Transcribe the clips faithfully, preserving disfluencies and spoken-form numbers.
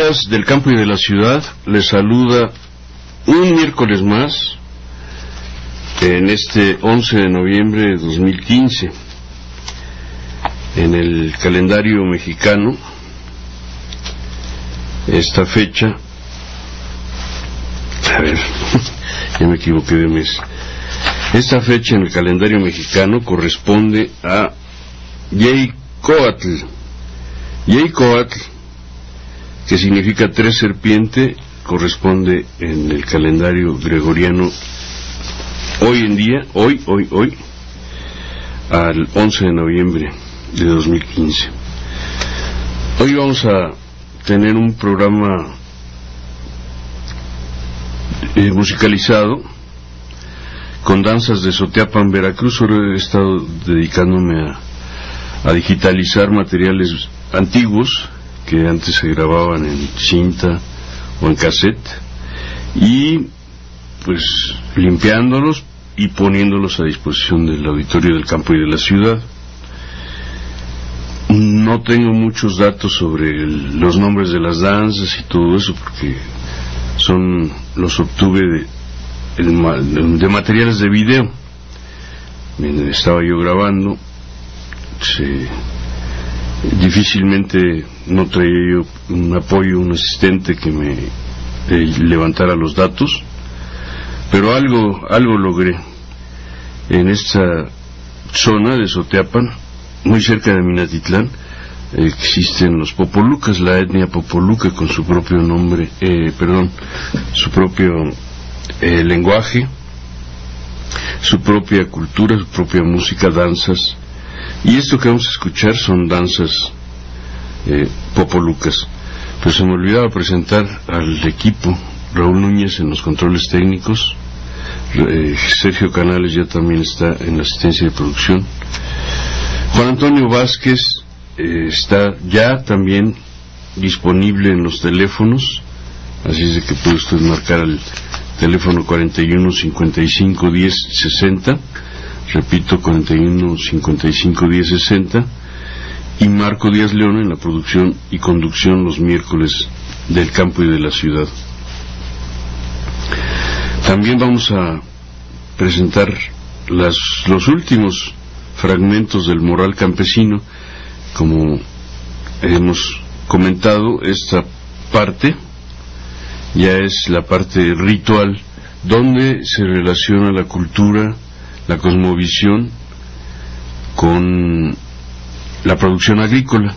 días del campo y de la ciudad. Les saluda un miércoles más en este once de noviembre de dos mil quince. En el calendario mexicano, esta fecha, a ver, ya me equivoqué de mes. Esta fecha en el calendario mexicano corresponde a Yeycoatl. Yeycoatl, que significa tres serpiente, corresponde en el calendario gregoriano hoy en día, hoy, hoy, hoy, al once de noviembre de dos mil quince. Hoy vamos a tener un programa eh, musicalizado con danzas de Soteapan, Veracruz. Ahora he estado dedicándome a, a digitalizar materiales antiguos que antes se grababan en cinta o en cassette, y pues limpiándolos y poniéndolos a disposición del auditorio del campo y de la ciudad. No tengo muchos datos sobre el, los nombres de las danzas y todo eso, porque son los obtuve de, de, de materiales de video. Mientras estaba yo grabando, se, difícilmente no traía yo un apoyo, un asistente que me eh, levantara los datos, pero algo, algo logré. En esta zona de Soteapan, muy cerca de Minatitlán, existen los popolucas, la etnia popoluca, con su propio nombre, eh, perdón, su propio eh, lenguaje, su propia cultura, su propia música, danzas, y esto que vamos a escuchar son danzas eh, popolucas. Pues se me olvidaba presentar al equipo: Raúl Núñez en los controles técnicos, eh, Sergio Canales ya también está en la asistencia de producción, Juan Antonio Vázquez eh, está ya también disponible en los teléfonos, así es de que puede usted marcar el teléfono cuarenta y uno cincuenta y cinco diez sesenta, repito, cuarenta y uno cincuenta y cinco diez sesenta, y Marco Díaz León en la producción y conducción los miércoles del campo y de la ciudad. También vamos a presentar las, los últimos fragmentos del Morral Campesino. Como hemos comentado, esta parte ya es la parte ritual, donde se relaciona la cultura, la cosmovisión con la producción agrícola,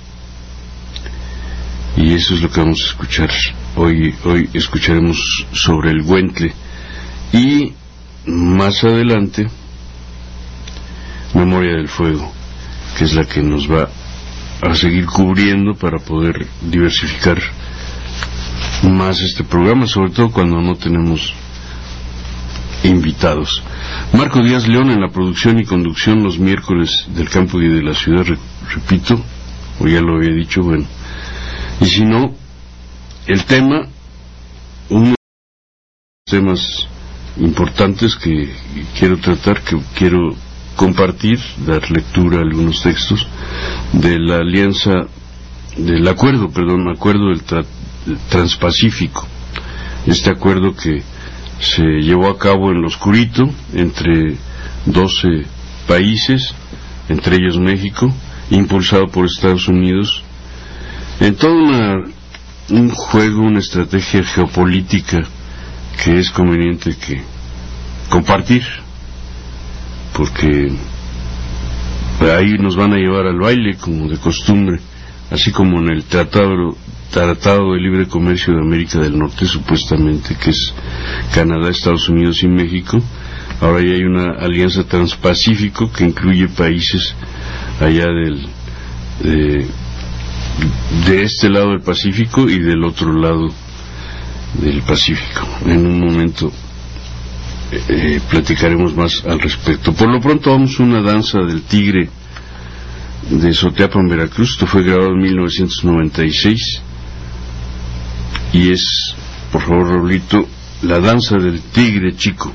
y eso es lo que vamos a escuchar hoy. Hoy escucharemos sobre el Huentle, y más adelante Memoria del Fuego, que es la que nos va a seguir cubriendo para poder diversificar más este programa, sobre todo cuando no tenemos invitados. Marco Díaz León en la producción y conducción los miércoles del campo y de la ciudad, repito, o ya lo había dicho, bueno, y si no, el tema, uno de los temas importantes que quiero tratar, que quiero compartir, dar lectura a algunos textos de la alianza, del acuerdo, perdón, acuerdo del tra Transpacífico, este acuerdo que se llevó a cabo en lo oscurito entre doce países, entre ellos México, impulsado por Estados Unidos, en todo una, un juego, una estrategia geopolítica que es conveniente que compartir, porque ahí nos van a llevar al baile como de costumbre, así como en el tratado Tratado de Libre Comercio de América del Norte, supuestamente, que es Canadá, Estados Unidos y México. Ahora ya hay una alianza transpacífico que incluye países allá del de, de este lado del Pacífico y del otro lado del Pacífico. En un momento eh, platicaremos más al respecto. Por lo pronto vamos a una danza del tigre de Soteapan, Veracruz. Esto fue grabado en mil novecientos noventa y seis y es, por favor, Raulito, la danza del tigre chico.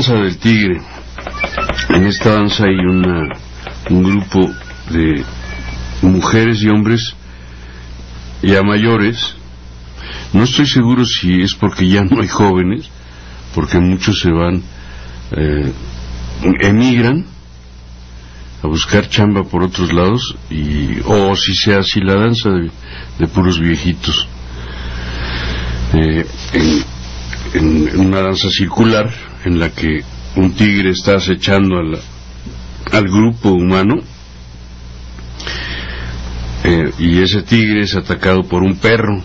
danza del tigre. En esta danza hay una, un grupo de mujeres y hombres ya mayores. No estoy seguro si es porque ya no hay jóvenes, porque muchos se van, eh, emigran a buscar chamba por otros lados, y o si sea así la danza de, de puros viejitos, eh, en, en una danza circular en la que un tigre está acechando a la, al grupo humano, eh, y ese tigre es atacado por un perro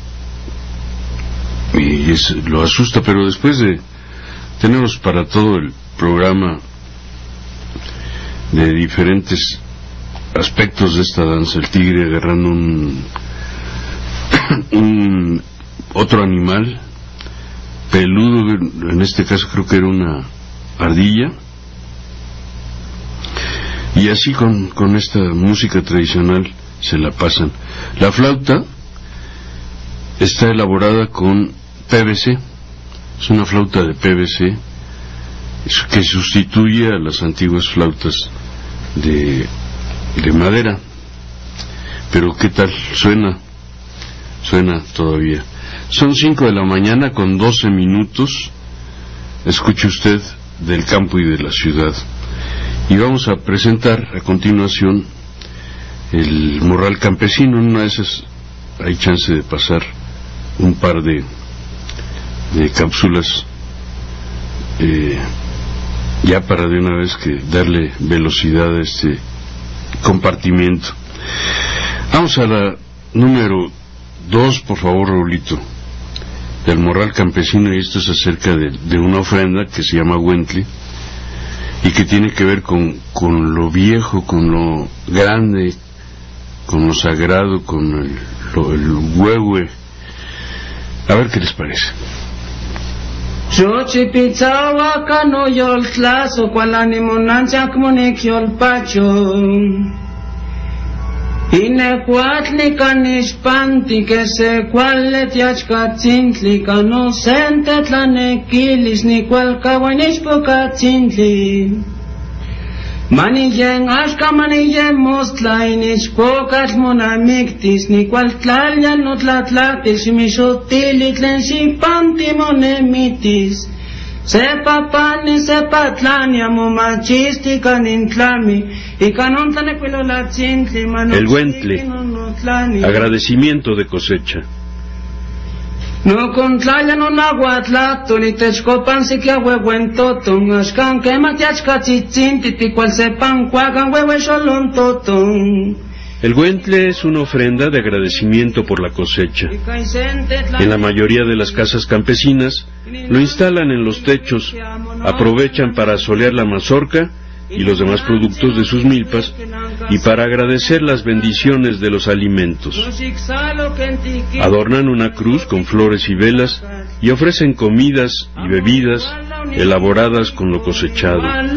y es, lo asusta. Pero después de tenemos para todo el programa de diferentes aspectos de esta danza, el tigre agarrando un, un otro animal peludo, en este caso creo que era una ardilla, y así con, con esta música tradicional se la pasan. La flauta está elaborada con P V C, es una flauta de P V C que sustituye a las antiguas flautas de, de madera. Pero ¿qué tal? Suena, suena todavía. Son cinco de la mañana con doce minutos. Escuche usted del campo y de la ciudad. Y vamos a presentar a continuación el morral campesino. En una de esas hay chance de pasar un par de, de cápsulas, eh, ya para de una vez que darle velocidad a este compartimiento. Vamos a la número dos, por favor, Raulito, del morral campesino, y esto es acerca de, de una ofrenda que se llama Huentle y que tiene que ver con, con lo viejo, con lo grande, con lo sagrado, con el, lo, el huehue. A ver qué les parece. Chochi pichawa kano yol tlaso kwalani monanchak monik yol pacho Ine cuatli canishpanti que se cuale tiachkatzintli cano sente tlanequilis ni cual caguanishpocatzintli Maniyen ashka maniyen mostla inishpocatl monamictis ni cual tlalya no tlatlatis mishotili tlen shipanti monemitis Sepa pani, sepa tlania, momachistica nintlami, y canon tlanecuilo la chintli, mano. El Huentle, agradecimiento de cosecha. No contlaya no nahuatlato, ni techcopan si que a huehuentoton, ashkan que matiachka chichinti, ti cual sepan cuagan huehue xolontoton. El Huentle es una ofrenda de agradecimiento por la cosecha. En la mayoría de las casas campesinas lo instalan en los techos, aprovechan para solear la mazorca y los demás productos de sus milpas y para agradecer las bendiciones de los alimentos. Adornan una cruz con flores y velas y ofrecen comidas y bebidas elaboradas con lo cosechado.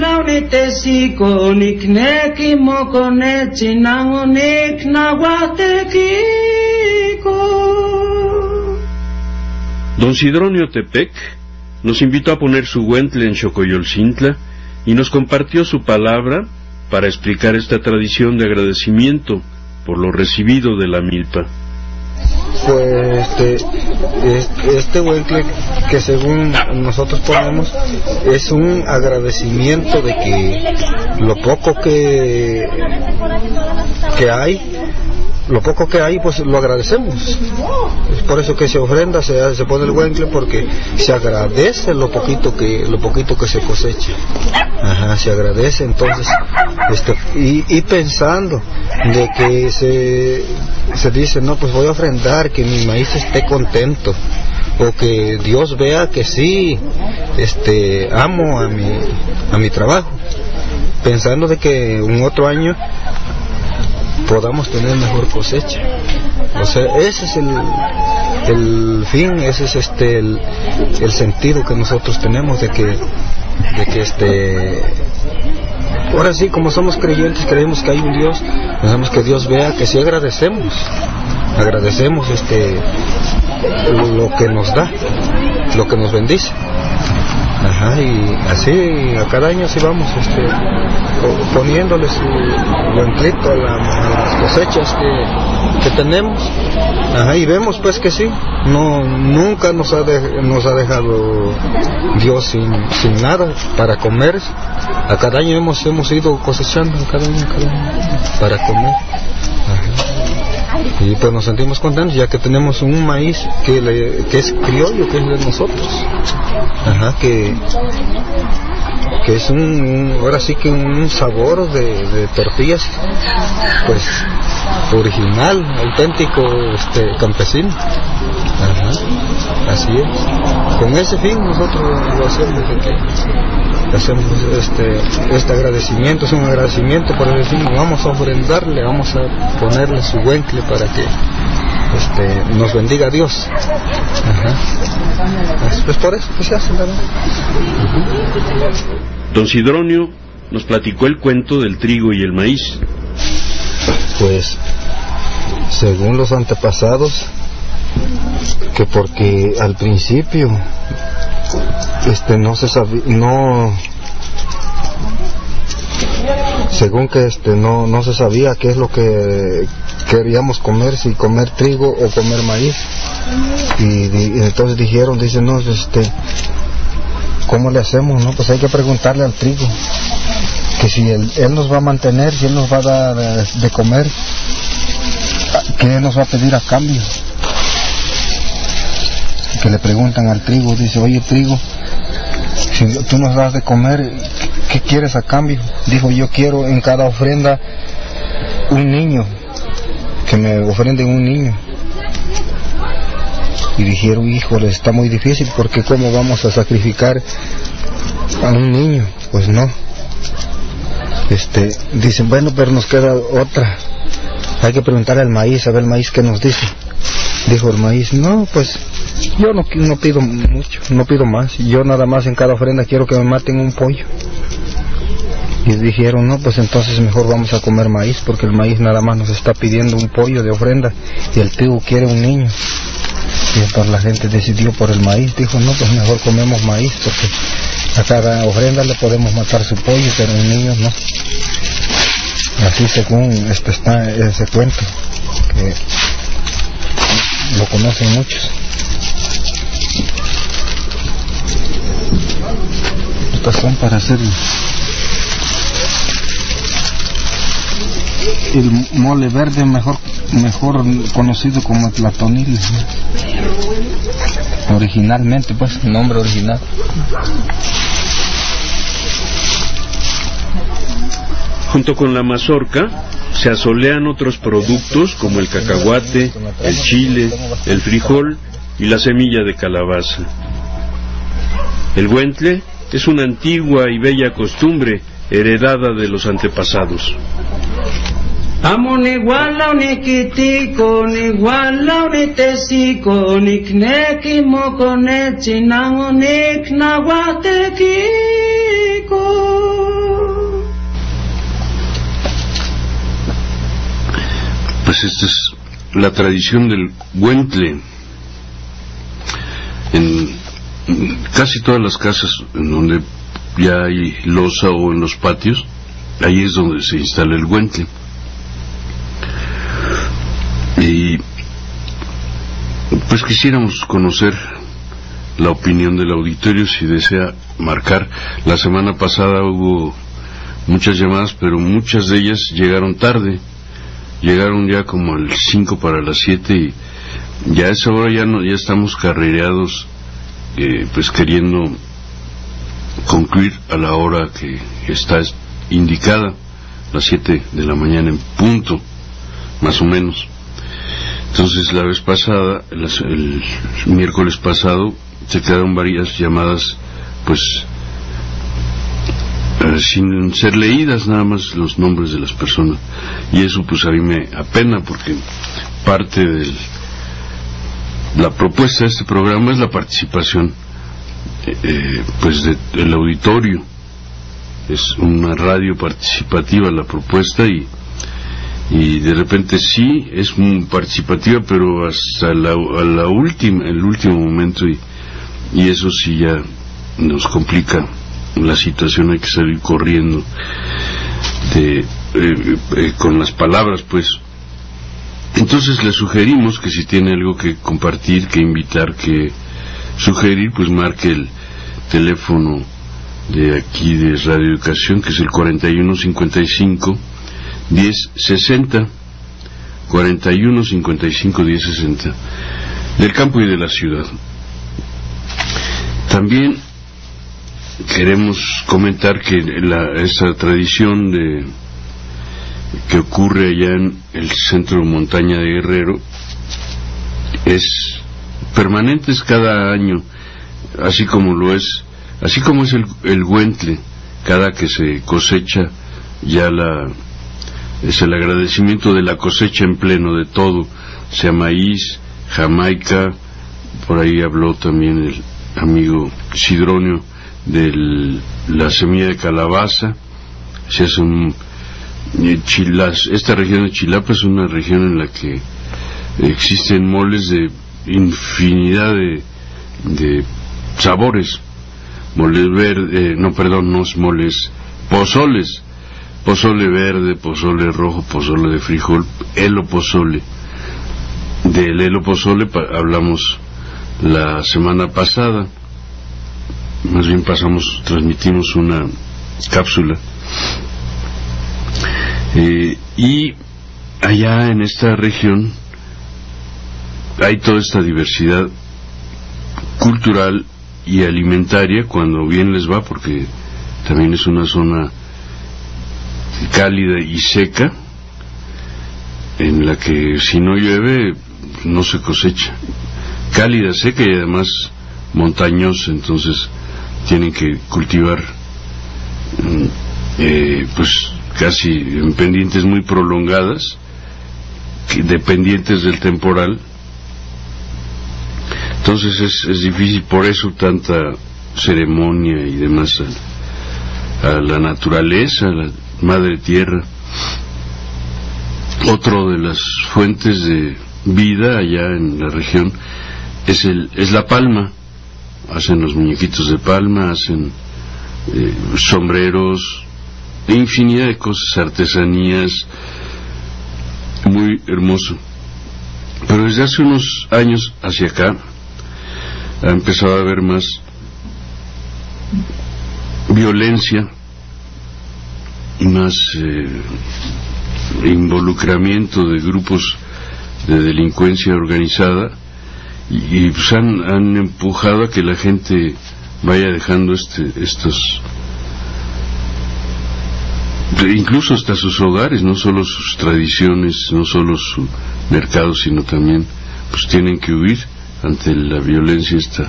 Don Sidronio Tepec nos invitó a poner su Huentle en Xocoyolcintla y nos compartió su palabra para explicar esta tradición de agradecimiento por lo recibido de la milpa. Pues este, este Huentle que según nosotros ponemos es un agradecimiento de que lo poco que que hay lo poco que hay pues lo agradecemos. Es por eso que se ofrenda, se, se pone el Huentle, porque se agradece lo poquito que lo poquito que se cosecha. Ajá, se agradece. Entonces este, y, y pensando de que se se dice, no, pues voy a ofrendar que mi maíz esté contento, o que Dios vea que sí este amo a mi a mi trabajo, pensando de que un otro año podamos tener mejor cosecha. O sea, ese es el, el fin, ese es este el, el sentido que nosotros tenemos de que de que este ahora sí, como somos creyentes, creemos que hay un Dios, pensamos que Dios vea que sí agradecemos, agradecemos este lo que nos da, lo que nos bendice. Ajá. Ajá, y así a cada año sí vamos este, poniéndole su buenclito a, la, a las cosechas que, que tenemos. Ajá, y vemos pues que sí, no, nunca nos ha, de, nos ha dejado Dios sin, sin nada para comer. A cada año hemos, hemos ido cosechando, cada año, cada año, para comer. Ajá. Y pues nos sentimos contentos ya que tenemos un maíz que, le, que es criollo, que es de nosotros. Ajá, que, que es un, un, ahora sí que un sabor de, de tortillas, pues original, auténtico, este, campesino. Ajá, así es. Con ese fin nosotros lo hacemos, de que hacemos este, este agradecimiento, es un agradecimiento para decir, vamos a ofrendarle, vamos a ponerle su buencle para que este, nos bendiga Dios. Ajá. Pues por eso que se hace, ¿verdad? Don Sidronio nos platicó el cuento del trigo y el maíz. Pues, según los antepasados, que porque al principio este no se sabía, no, según que este no no se sabía qué es lo que queríamos comer, si comer trigo o comer maíz, y, y entonces dijeron, dicen, no, este, ¿cómo le hacemos? No, pues hay que preguntarle al trigo, que si él, él nos va a mantener, si él nos va a dar de, de comer, ¿qué nos va a pedir a cambio? Que le preguntan al trigo, dice, oye trigo, si tú nos das de comer, ¿qué quieres a cambio? Dijo, yo quiero en cada ofrenda un niño, que me ofrenden un niño. Y dijeron, híjole, está muy difícil, porque ¿cómo vamos a sacrificar a un niño? Pues no. Este, dicen, bueno, pero nos queda otra, hay que preguntarle al maíz, a ver el maíz qué nos dice. Dijo el maíz, no, pues yo no, no pido mucho, no pido más, yo nada más en cada ofrenda quiero que me maten un pollo. Y dijeron, no, pues entonces mejor vamos a comer maíz, porque el maíz nada más nos está pidiendo un pollo de ofrenda y el trigo quiere un niño. Y entonces la gente decidió por el maíz, dijo, no, pues mejor comemos maíz, porque a cada ofrenda le podemos matar su pollo, pero un niño no. Así según este está ese cuento, que lo conocen muchos. Estas son para hacer el mole verde, mejor mejor conocido como el platonil, ¿no? Originalmente, pues, el nombre original. Junto con la mazorca se asolean otros productos como el cacahuate, el chile, el frijol y la semilla de calabaza. El buentle es una antigua y bella costumbre heredada de los antepasados. Amon iguala unikitiko, iguala unitesiko, unikneki mokonechi nangonik nahuatekiko. Pues esta es la tradición del buentle. En casi todas las casas en donde ya hay loza o en los patios, ahí es donde se instala el buentle. Y pues quisiéramos conocer la opinión del auditorio, si desea marcar. La semana pasada hubo muchas llamadas, pero muchas de ellas llegaron tarde, llegaron ya como al cinco para las siete, y ya a esa hora ya, no, ya estamos carrereados, eh, pues queriendo concluir a la hora que está indicada, las siete de la mañana en punto, más o menos. Entonces la vez pasada, el, el miércoles pasado, se quedaron varias llamadas, pues eh, sin ser leídas, nada más los nombres de las personas, y eso pues a mí me apena, porque parte de la propuesta de este programa es la participación eh, pues de, del auditorio. Es una radio participativa la propuesta, y y de repente sí es muy participativa, pero hasta la, a la última, el último momento, y, y eso sí ya nos complica la situación, hay que salir corriendo de, eh, eh, con las palabras, pues. Entonces le sugerimos que si tiene algo que compartir, que invitar, que sugerir, pues marque el teléfono de aquí de Radio Educación, que es el cuarenta y uno cincuenta y cinco diez sesenta, cuarenta y uno cincuenta y cinco diez sesenta, del campo y de la ciudad. También queremos comentar que la, esa tradición de que ocurre allá en el centro de montaña de Guerrero es permanente, es cada año, así como lo es, así como es el, el güentle, cada que se cosecha ya la es el agradecimiento de la cosecha en pleno de todo, sea maíz, jamaica, por ahí habló también el amigo Sidronio de la semilla de calabaza. Se hace un, Chilas, esta región de Chilapa es una región en la que existen moles de infinidad de, de sabores, moles verde, eh, no perdón, no es moles, pozoles, pozole verde, pozole rojo, pozole de frijol, elo pozole. Del elo pozole hablamos la semana pasada, más bien pasamos, transmitimos una cápsula, eh, y allá en esta región hay toda esta diversidad cultural y alimentaria cuando bien les va, porque también es una zona cálida y seca en la que si no llueve no se cosecha, cálida, seca y además montañosa, entonces tienen que cultivar eh, pues casi en pendientes muy prolongadas, dependientes del temporal. Entonces es, es difícil, por eso tanta ceremonia y demás a, a la naturaleza, a la madre tierra. Otro de las fuentes de vida allá en la región es el es la palma. Hacen los muñequitos de palma, hacen eh, sombreros, infinidad de cosas, artesanías, muy hermoso. Pero desde hace unos años hacia acá ha empezado a haber más violencia y más eh, involucramiento de grupos de delincuencia organizada, y, y pues han, han empujado a que la gente vaya dejando este estos incluso hasta sus hogares, no solo sus tradiciones, no solo su mercado, sino también pues tienen que huir ante la violencia esta.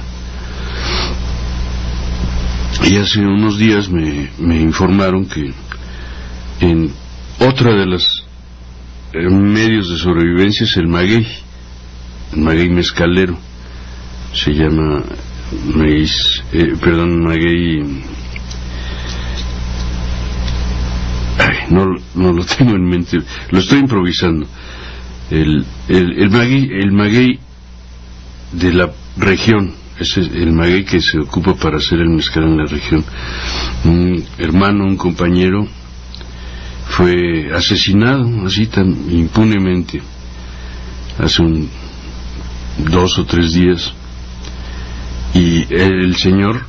Y hace unos días me, me informaron que en otra de las eh, medios de sobrevivencia es el maguey, el maguey mezcalero, se llama maíz, eh, perdón, maguey, ay, no, no lo tengo en mente, lo estoy improvisando. El, el, el maguey, el maguey de la región, ese es el maguey que se ocupa para hacer el mezcal en la región. Un hermano, un compañero fue asesinado así tan impunemente hace un dos o tres días, y el, el señor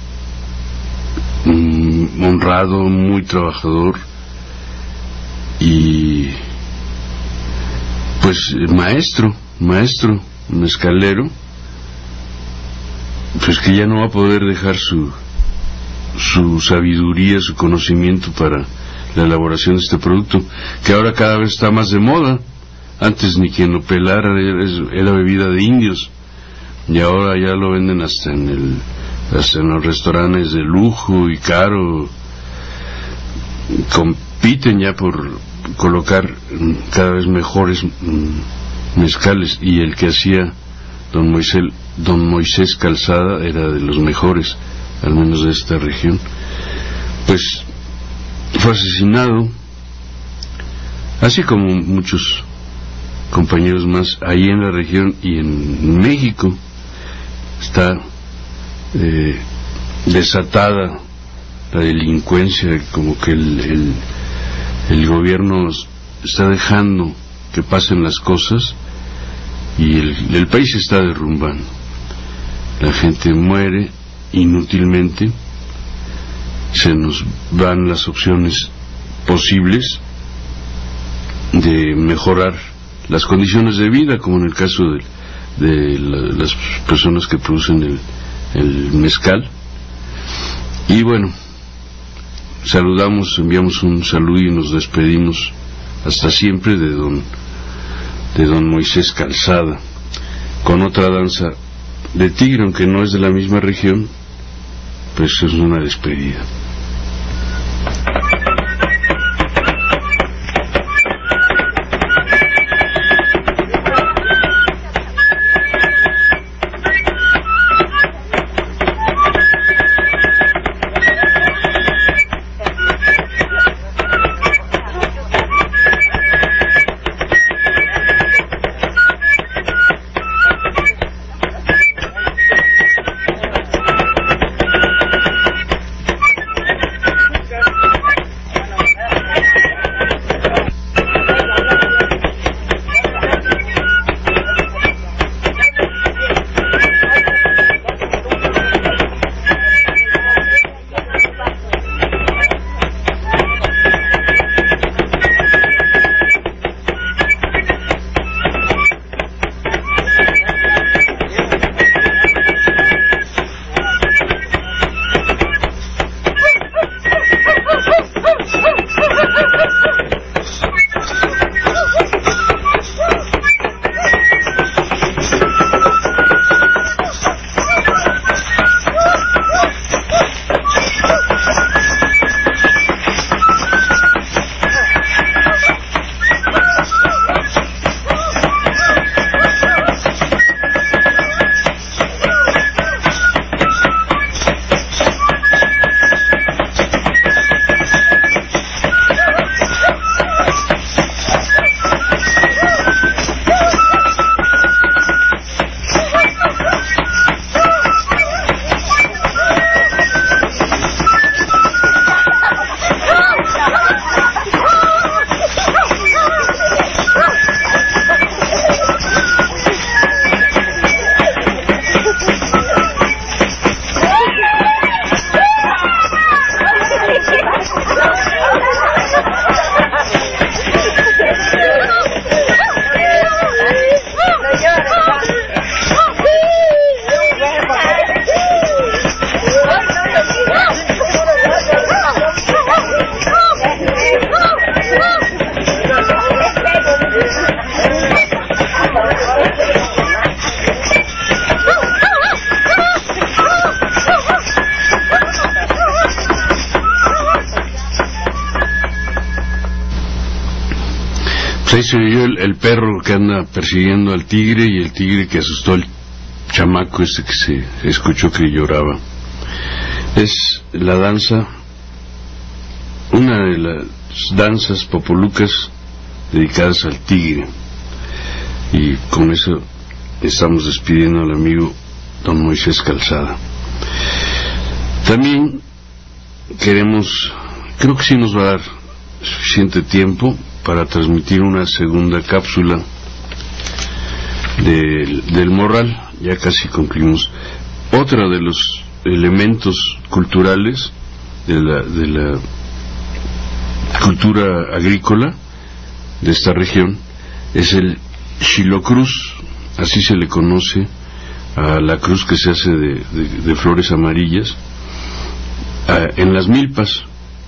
um, honrado, muy trabajador y pues maestro maestro mezcalero, pues que ya no va a poder dejar su su sabiduría, su conocimiento para la elaboración de este producto, que ahora cada vez está más de moda. Antes ni quien lo pelara, era, era bebida de indios, y ahora ya lo venden hasta en el hasta en los restaurantes de lujo y caro. Compiten ya por colocar cada vez mejores mezcales, y el que hacía don Moisés, don Moisés Calzada era de los mejores, al menos de esta región. Pues fue asesinado, así como muchos compañeros más ahí en la región y en México. Está eh, desatada la delincuencia, como que el, el, el gobierno está dejando que pasen las cosas y el, el país se está derrumbando. La gente muere inútilmente, se nos van las opciones posibles de mejorar las condiciones de vida, como en el caso de, de la, las personas que producen el, el mezcal. Y bueno, saludamos, enviamos un saludo y nos despedimos hasta siempre de don de don Moisés Calzada, con otra danza de tigre, aunque no es de la misma región, pues es una despedida. Ahí se oyó el, el perro que anda persiguiendo al tigre y el tigre que asustó al chamaco ese que se escuchó que lloraba. Es la danza, una de las danzas popolucas dedicadas al tigre, y con eso estamos despidiendo al amigo don Moisés Calzada. También queremos, creo que sí nos va a dar suficiente tiempo para transmitir una segunda cápsula del, del Morral. Ya casi concluimos. Otro de los elementos culturales de la, de la cultura agrícola de esta región es el xilocruz, así se le conoce a la cruz que se hace de, de, de flores amarillas a, en las milpas,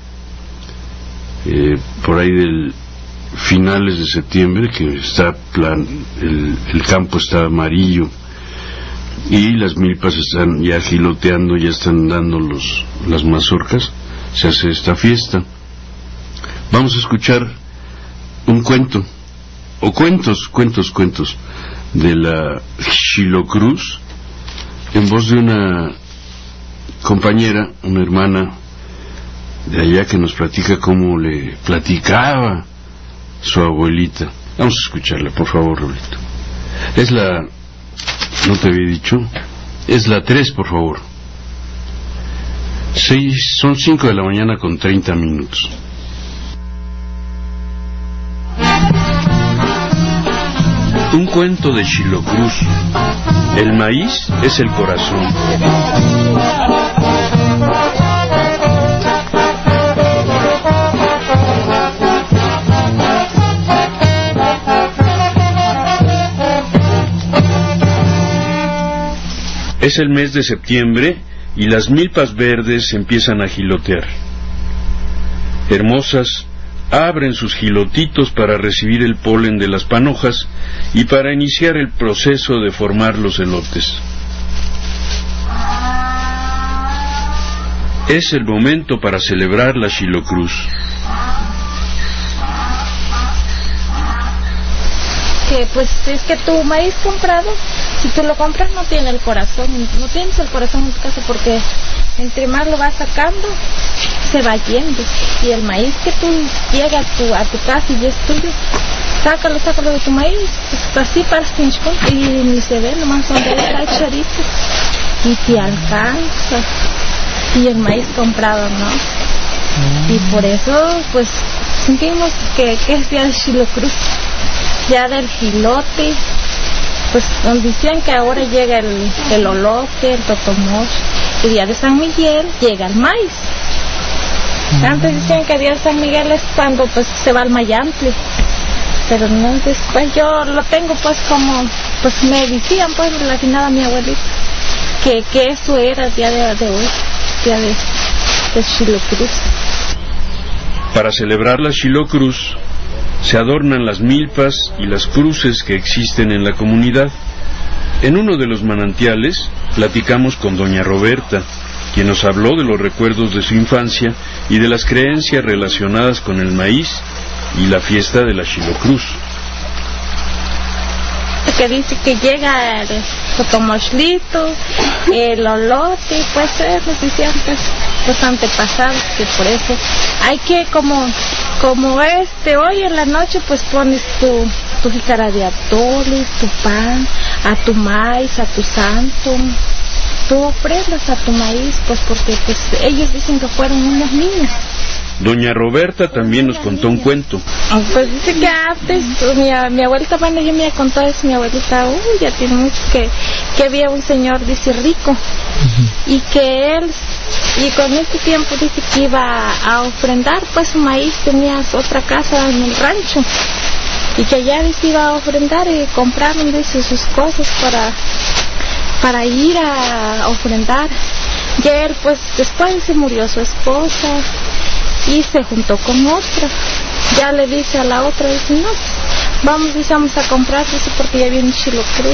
eh, por ahí del finales de septiembre, que está plan, el, el campo está amarillo y las milpas están ya giloteando, ya están dando los, las mazorcas, se hace esta fiesta. Vamos a escuchar un cuento, o cuentos, cuentos, cuentos de la xilocruz en voz de una compañera, una hermana de allá que nos platica cómo le platicaba su abuelita. Vamos a escucharla, por favor, Rolito. Es la... no te había dicho, es la tres, por favor. Seis, son cinco de la mañana con treinta minutos. Un cuento de Chilo Cruz. El maíz es el corazón. Es el mes de septiembre y las milpas verdes empiezan a gilotear. Hermosas, abren sus gilotitos para recibir el polen de las panojas y para iniciar el proceso de formar los elotes. Es el momento para celebrar la Chilo Cruz. Que pues es que tu maíz comprado, si tú lo compras no tiene el corazón, no tienes el corazón en tu casa, porque entre más lo vas sacando se va yendo, y el maíz que tú llega a tu, a tu casa y es tuyo, sácalo, sácalo de tu maíz, pues así para y ni se ve, nomás donde está el charito y te alcanza, y el maíz comprado no, y por eso pues sentimos que, que es día de Chilo Cruz, ya del gilote, pues nos dicen que ahora llega el, el olote, el totomos, el día de San Miguel llega el maíz. Antes decían que el día de San Miguel es cuando pues se va al mayample, pero no, después yo lo tengo pues como, pues me decían pues relacionada a mi abuelita, que, que eso era el día de, de hoy, día de, de Chilo Cruz. Para celebrar la Chilo Cruz se adornan las milpas y las cruces que existen en la comunidad. En uno de los manantiales platicamos con doña Roberta, quien nos habló de los recuerdos de su infancia y de las creencias relacionadas con el maíz y la fiesta de la Chilo Cruz. Que dice que llega el totomochlito, el olote, pues eh, nos decían pues los antepasados, que por eso hay que como como este hoy en la noche pues pones tu tu jícara de atole, tu pan, a tu maíz, a tu santo, tú ofrendas a tu maíz, pues porque pues ellos dicen que fueron unos niños. Doña Roberta también nos contó un cuento. Pues dice que antes, mi, mi abuelita, bueno, yo me contó eso, mi abuelita, uy, uh, ya tiene mucho, que, que había un señor, dice, rico, uh-huh. Y que él, y con este tiempo dice que iba a ofrendar, pues su maíz, tenía otra casa en el rancho, y que allá dice iba a ofrendar y compraron, dice, sus cosas para, para ir a ofrendar. Y él, pues, después se murió su esposa, y se juntó con otra. Ya le dice a la otra, dice, no, vamos, dice, vamos a comprar, dice, porque ya viene Chilo Cruz,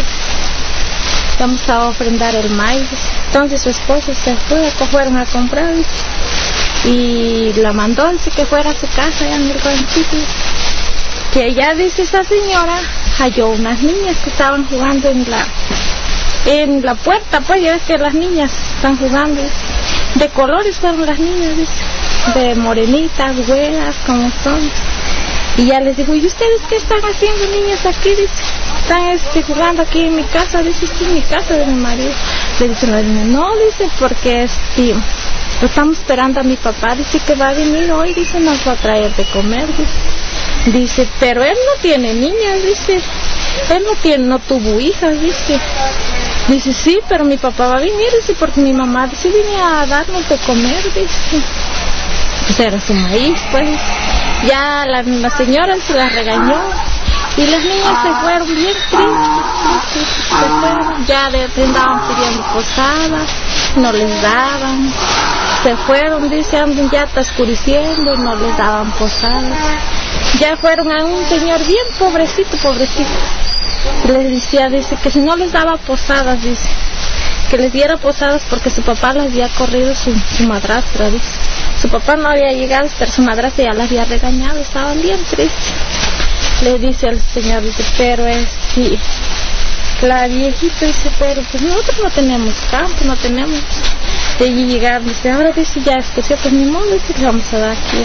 vamos a ofrendar el maíz. Entonces su esposa se fue, fueron a comprar, dice, y la mandó, dice, que fuera a su casa allá en el ranchito, que ella, dice, esa señora halló unas niñas que estaban jugando en la en la puerta, pues ya ves que las niñas están jugando, de colores fueron las niñas, dice, de morenitas, güeras, como son. Y ya les digo, ¿y ustedes qué están haciendo, niñas, aquí? Dice, están este, jugando aquí en mi casa. Dice, sí, en mi casa de mi marido. Le dice la niña, no, dice, porque este, lo estamos esperando a mi papá, dice que va a venir hoy, dice, nos va a traer de comer, dice. Dice, pero él no tiene niñas, dice, él no tiene, no tuvo hijas, dice. Dice, sí, pero mi papá va a venir, dice, porque mi mamá, dice, viene a darnos de comer, dice. Pues era su maíz, pues. Ya la, la señora se la regañó y las niñas se fueron bien tristes, tristes, se fueron, ya le andaban pidiendo posadas, no les daban, se fueron, dice, andan ya está oscureciendo y no les daban posadas. Ya fueron a un señor bien pobrecito, pobrecito, les decía, dice, que si no les daba posadas, dice, que les diera posadas porque su papá les había corrido su, su madrastra, dice. Su papá no había llegado, pero su madrastra ya las había regañado, estaban bien tristes. Le dice al señor, dice, pero es sí, la viejita dice, pero pues nosotros no tenemos campo, no tenemos. Y allí llegaron, dice, ahora dice, ya escoció, pues ni modo, dice, le vamos a dar aquí.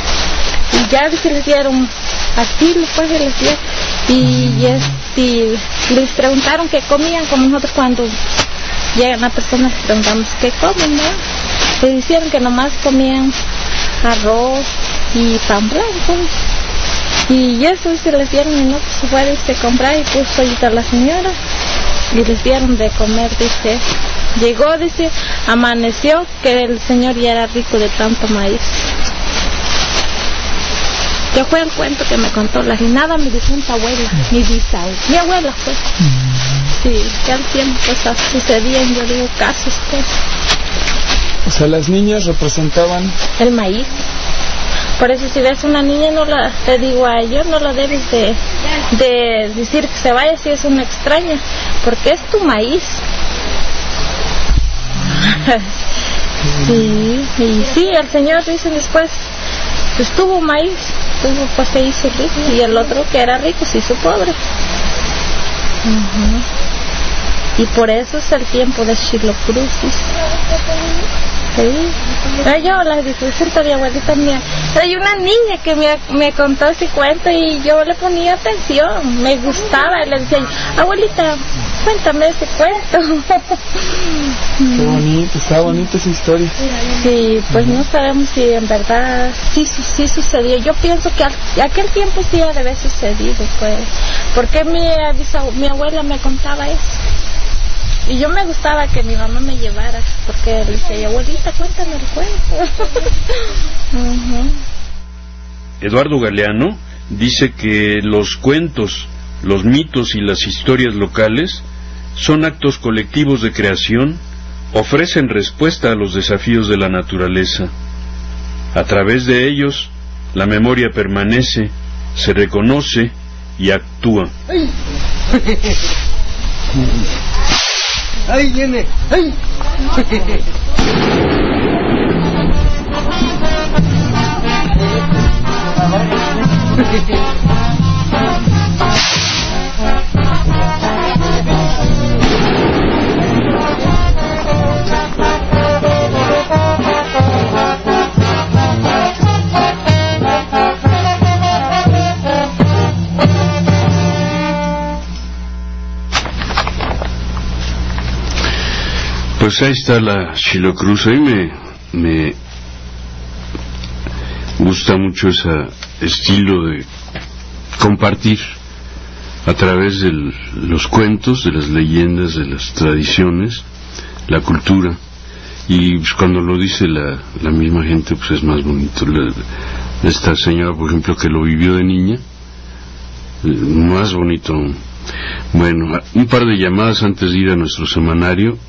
Y ya dice, les dieron asilo, pues les dieron. Y, y este, les preguntaron qué comían, como nosotros cuando llegan las personas les preguntamos qué comen, ¿no? Les dijeron que nomás comían arroz y pan blanco. Y eso se les dieron y no, pues se fue a comprar y puso ahorita la señora. Y les dieron de comer, dice. Llegó, dice, amaneció que el señor ya era rico de tanto maíz. Que fue el cuento que me contó la nada mi difunta abuela, mi bisabuela, mi abuela fue. Sí, que al tiempo pues sucedían, yo digo, casos pues. O sea, las niñas representaban el maíz. Por eso si ves una niña, no la, te digo a ellos, no la debes de, de decir que se vaya si es una extraña, porque es tu maíz. Sí, y sí, el Señor dice después, pues tuvo maíz, tuvo, pues se hizo rico, y el otro que era rico se hizo pobre. Uh-huh. Y por eso es el tiempo de Shiloh Cruz. Sí. Pero yo la disfruto de abuelita mía. Hay una niña que me, me contó ese cuento y yo le ponía atención, me gustaba, y le decía, abuelita, cuéntame ese cuento. Qué bonito, está bonita esa historia. Sí, pues no sabemos si en verdad sí, sí sucedió. Yo pienso que aquel tiempo sí ha de haber sucedido, pues. Porque mi, mi abuela me contaba eso. Y yo me gustaba que mi mamá me llevara, porque le decía, abuelita, cuéntame el cuento. Uh-huh. Eduardo Galeano dice que los cuentos, los mitos y las historias locales son actos colectivos de creación, ofrecen respuesta a los desafíos de la naturaleza. A través de ellos, la memoria permanece, se reconoce y actúa. ¡Ay! ¡Ahí viene! ¡Ay! Pues ahí está la Shiloh Cruz. A mí me, me gusta mucho ese estilo de compartir a través de los cuentos, de las leyendas, de las tradiciones, la cultura. Y pues, cuando lo dice la, la misma gente, pues es más bonito. La, esta señora, por ejemplo, que lo vivió de niña, más bonito. Bueno, un par de llamadas antes de ir a nuestro semanario.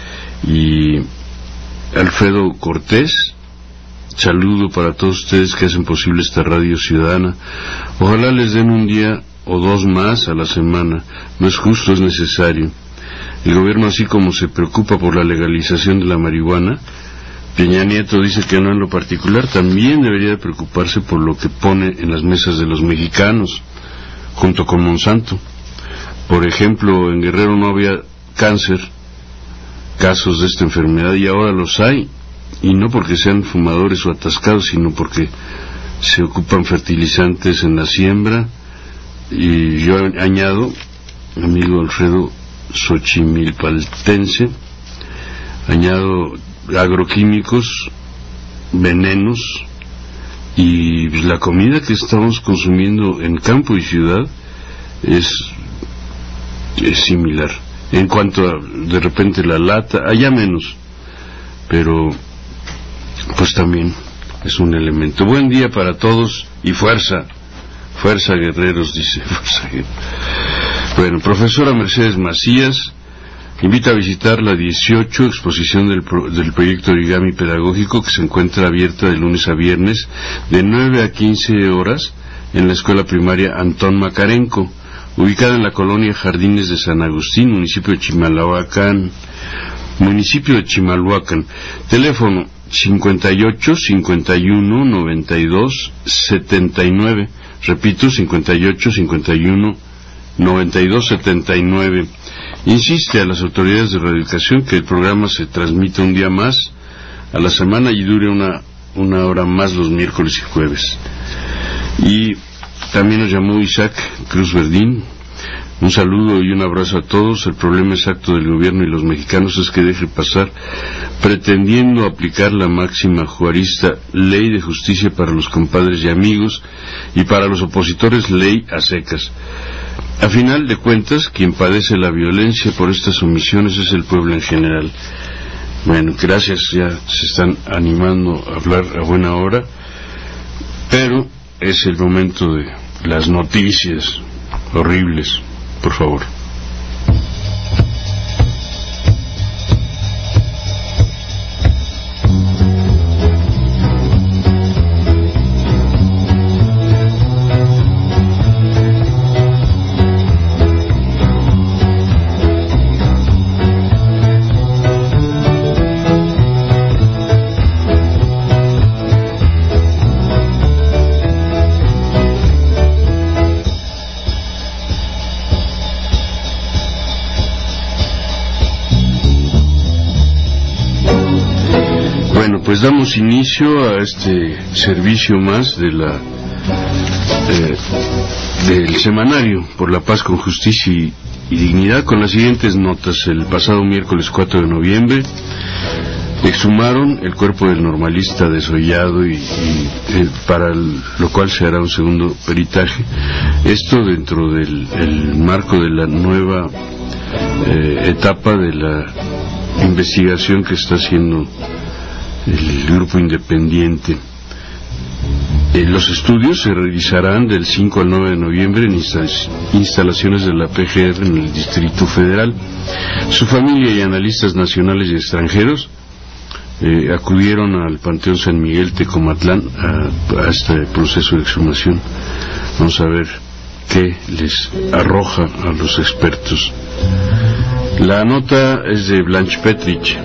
Y Alfredo Cortés, saludo para todos ustedes que hacen posible esta radio ciudadana. Ojalá les den un día o dos más a la semana. No es justo, es necesario. El gobierno, así como se preocupa por la legalización de la marihuana, Peña Nieto dice que no en lo particular, también debería de preocuparse por lo que pone en las mesas de los mexicanos, junto con Monsanto. Por ejemplo, en Guerrero no había cáncer, casos de esta enfermedad, y ahora los hay, y no porque sean fumadores o atascados, sino porque se ocupan fertilizantes en la siembra. Y yo añado, amigo Alfredo Xochimilpaltense, añado agroquímicos, venenos, y la comida que estamos consumiendo en campo y ciudad es, es similar. En cuanto a, de repente, la lata, allá menos, pero pues también es un elemento. Buen día para todos y fuerza, fuerza guerreros, dice. Fuerza, bueno, profesora Mercedes Macías invita a visitar la dieciocho exposición del, pro, del proyecto Origami Pedagógico, que se encuentra abierta de lunes a viernes de nueve a quince horas en la escuela primaria Antón Macarenco, ubicada en la colonia Jardines de San Agustín, municipio de Chimalhuacán, municipio de Chimalhuacán. Teléfono cincuenta y ocho, cincuenta y uno, noventa y dos, setenta y nueve. Repito, cincuenta y ocho, cincuenta y uno, noventa y dos, setenta y nueve. Insiste a las autoridades de radioeducación que el programa se transmita un día más a la semana y dure una, una hora más los miércoles y jueves. Y también nos llamó Isaac Cruz Verdín. Un saludo y un abrazo a todos. El problema exacto del gobierno y los mexicanos es que deje pasar, pretendiendo aplicar la máxima juarista, ley de justicia para los compadres y amigos, y para los opositores, ley a secas. A final de cuentas, quien padece la violencia por estas omisiones es el pueblo en general. Bueno, gracias, ya se están animando a hablar a buena hora, pero es el momento de las noticias horribles, por favor. Pues damos inicio a este servicio más de la eh, del semanario por la paz con justicia y, y dignidad, con las siguientes notas. El pasado miércoles cuatro de noviembre exhumaron el cuerpo del normalista desollado y, y eh, para el, lo cual se hará un segundo peritaje. Esto dentro del el marco de la nueva eh, etapa de la investigación que está haciendo el grupo independiente. Eh, los estudios se realizarán del cinco al nueve de noviembre en instalac- instalaciones de la P G R en el Distrito Federal. Su familia y analistas nacionales y extranjeros eh, acudieron al Panteón San Miguel Tecomatlán a, a este proceso de exhumación. Vamos a ver qué les arroja a los expertos. La nota es de Blanche Petrich.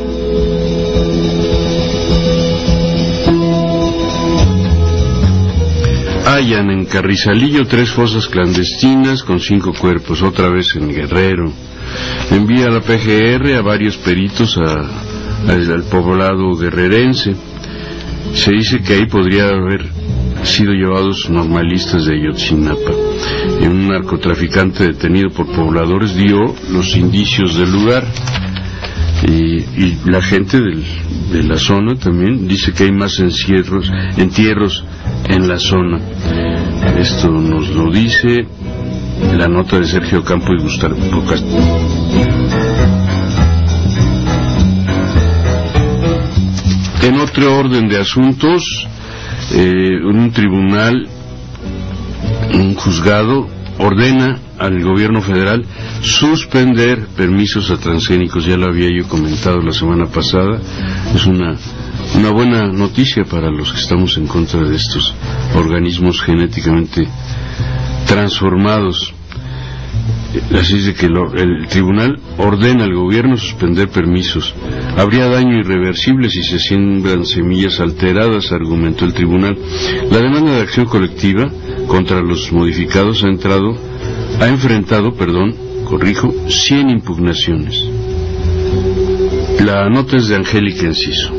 Hallan en Carrizalillo tres fosas clandestinas con cinco cuerpos, otra vez en Guerrero. Envía la P G R a varios peritos a, a, al poblado guerrerense. Se dice que ahí podría haber sido llevados normalistas de Ayotzinapa. Un narcotraficante detenido por pobladores dio los indicios del lugar. Y, y la gente del, de la zona también dice que hay más encierros, entierros en la zona. Esto nos lo dice la nota de Sergio Campo y Gustavo Castillo. En otro orden de asuntos, eh, un tribunal, un juzgado, ordena al gobierno federal suspender permisos a transgénicos. Ya lo había yo comentado la semana pasada. Es una una buena noticia para los que estamos en contra de estos organismos genéticamente transformados. Así es de que lo, el tribunal ordena al gobierno suspender permisos. Habría daño irreversible si se siembran semillas alteradas, argumentó el tribunal. La demanda de acción colectiva contra los modificados ha entrado, ha enfrentado, perdón, corrijo, cien impugnaciones. La nota es de Angélica Enciso.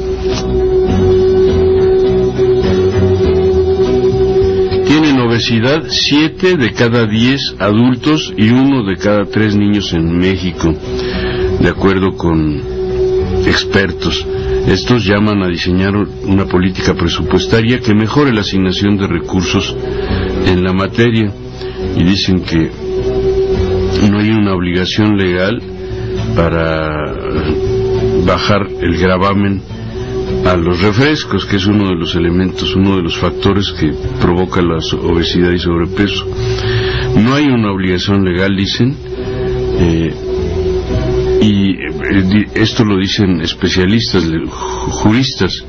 Tienen obesidad siete de cada diez adultos y uno de cada tres niños en México, de acuerdo con expertos. Estos llaman a diseñar una política presupuestaria que mejore la asignación de recursos en la materia, y dicen que no hay una obligación legal para bajar el gravamen a los refrescos, que es uno de los elementos, uno de los factores que provoca la obesidad y sobrepeso. No hay una obligación legal, dicen, eh, y eh, esto lo dicen especialistas, juristas.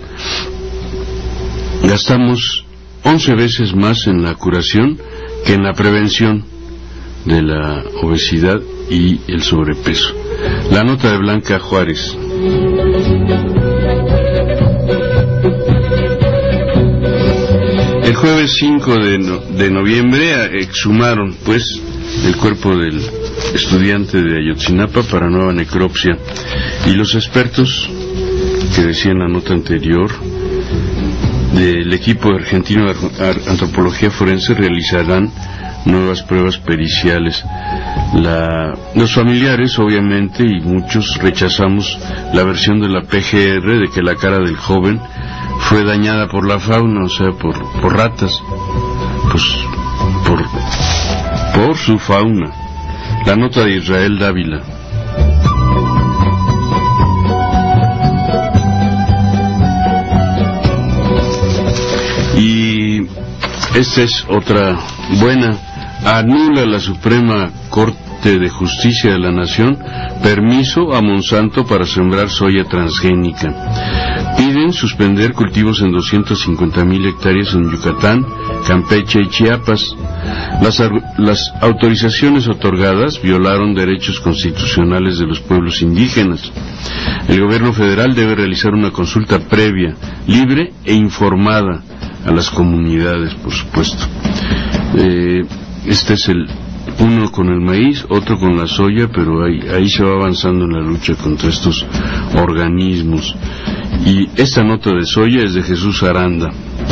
Gastamos once veces más en la curación que en la prevención de la obesidad y el sobrepeso. La nota de Blanca Juárez. El jueves cinco de, no, de noviembre exhumaron pues el cuerpo del estudiante de Ayotzinapa para nueva necropsia, y los expertos que decía en la nota anterior del equipo argentino de antropología forense realizarán nuevas pruebas periciales. La, los familiares, obviamente, y muchos rechazamos la versión de la P G R de que la cara del joven fue dañada por la fauna, o sea, por, por ratas, pues por, por su fauna. La nota de Israel Dávila. Y esta es otra buena. Anula la Suprema Corte de Justicia de la Nación permiso a Monsanto para sembrar soya transgénica. Piden suspender cultivos en doscientas cincuenta mil hectáreas en Yucatán, Campeche y Chiapas. Las, las autorizaciones otorgadas violaron derechos constitucionales de los pueblos indígenas. El gobierno federal debe realizar una consulta previa, libre e informada a las comunidades, por supuesto. Eh, este es el uno con el maíz, otro con la soya, pero ahí, ahí se va avanzando en la lucha contra estos organismos. Y esta nota de soya es de Jesús Aranda.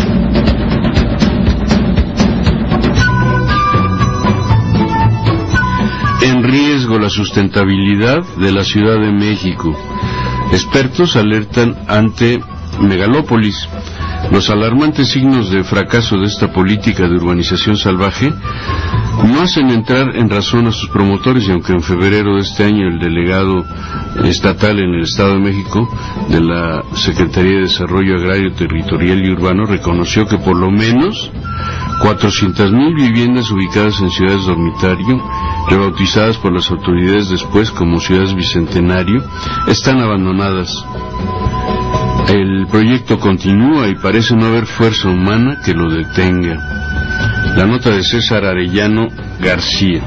En riesgo la sustentabilidad de la Ciudad de México. Expertos alertan ante megalópolis. Los alarmantes signos de fracaso de esta política de urbanización salvaje no hacen entrar en razón a sus promotores, y aunque en febrero de este año el delegado estatal en el Estado de México de la Secretaría de Desarrollo Agrario, Territorial y Urbano reconoció que por lo menos cuatrocientas mil viviendas ubicadas en ciudades dormitorio, rebautizadas por las autoridades después como ciudades bicentenario, están abandonadas. El proyecto continúa y parece no haber fuerza humana que lo detenga. La nota de César Arellano García.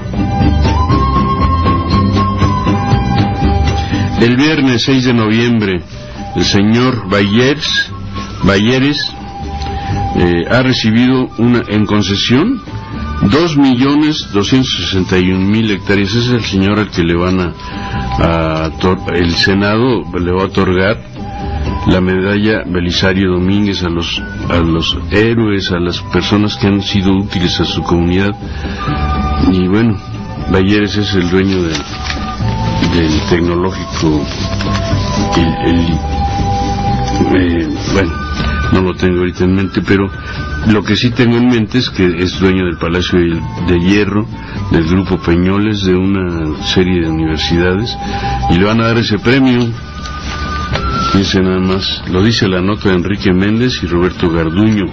El viernes seis de noviembre, el señor Bayeres, Bayeres eh, ha recibido una, en concesión dos millones doscientos sesenta y un mil hectáreas. Ese es el señor al que le van a, a el Senado le va a otorgar la medalla Belisario Domínguez a los a los héroes, a las personas que han sido útiles a su comunidad. Y bueno, Bayeres es el dueño del, del tecnológico. El, el, eh, bueno, no lo tengo ahorita en mente, pero lo que sí tengo en mente es que es dueño del Palacio de, de Hierro, del Grupo Peñoles, de una serie de universidades, y le van a dar ese premio. Dice nada más, lo dice la nota de Enrique Méndez y Roberto Garduño.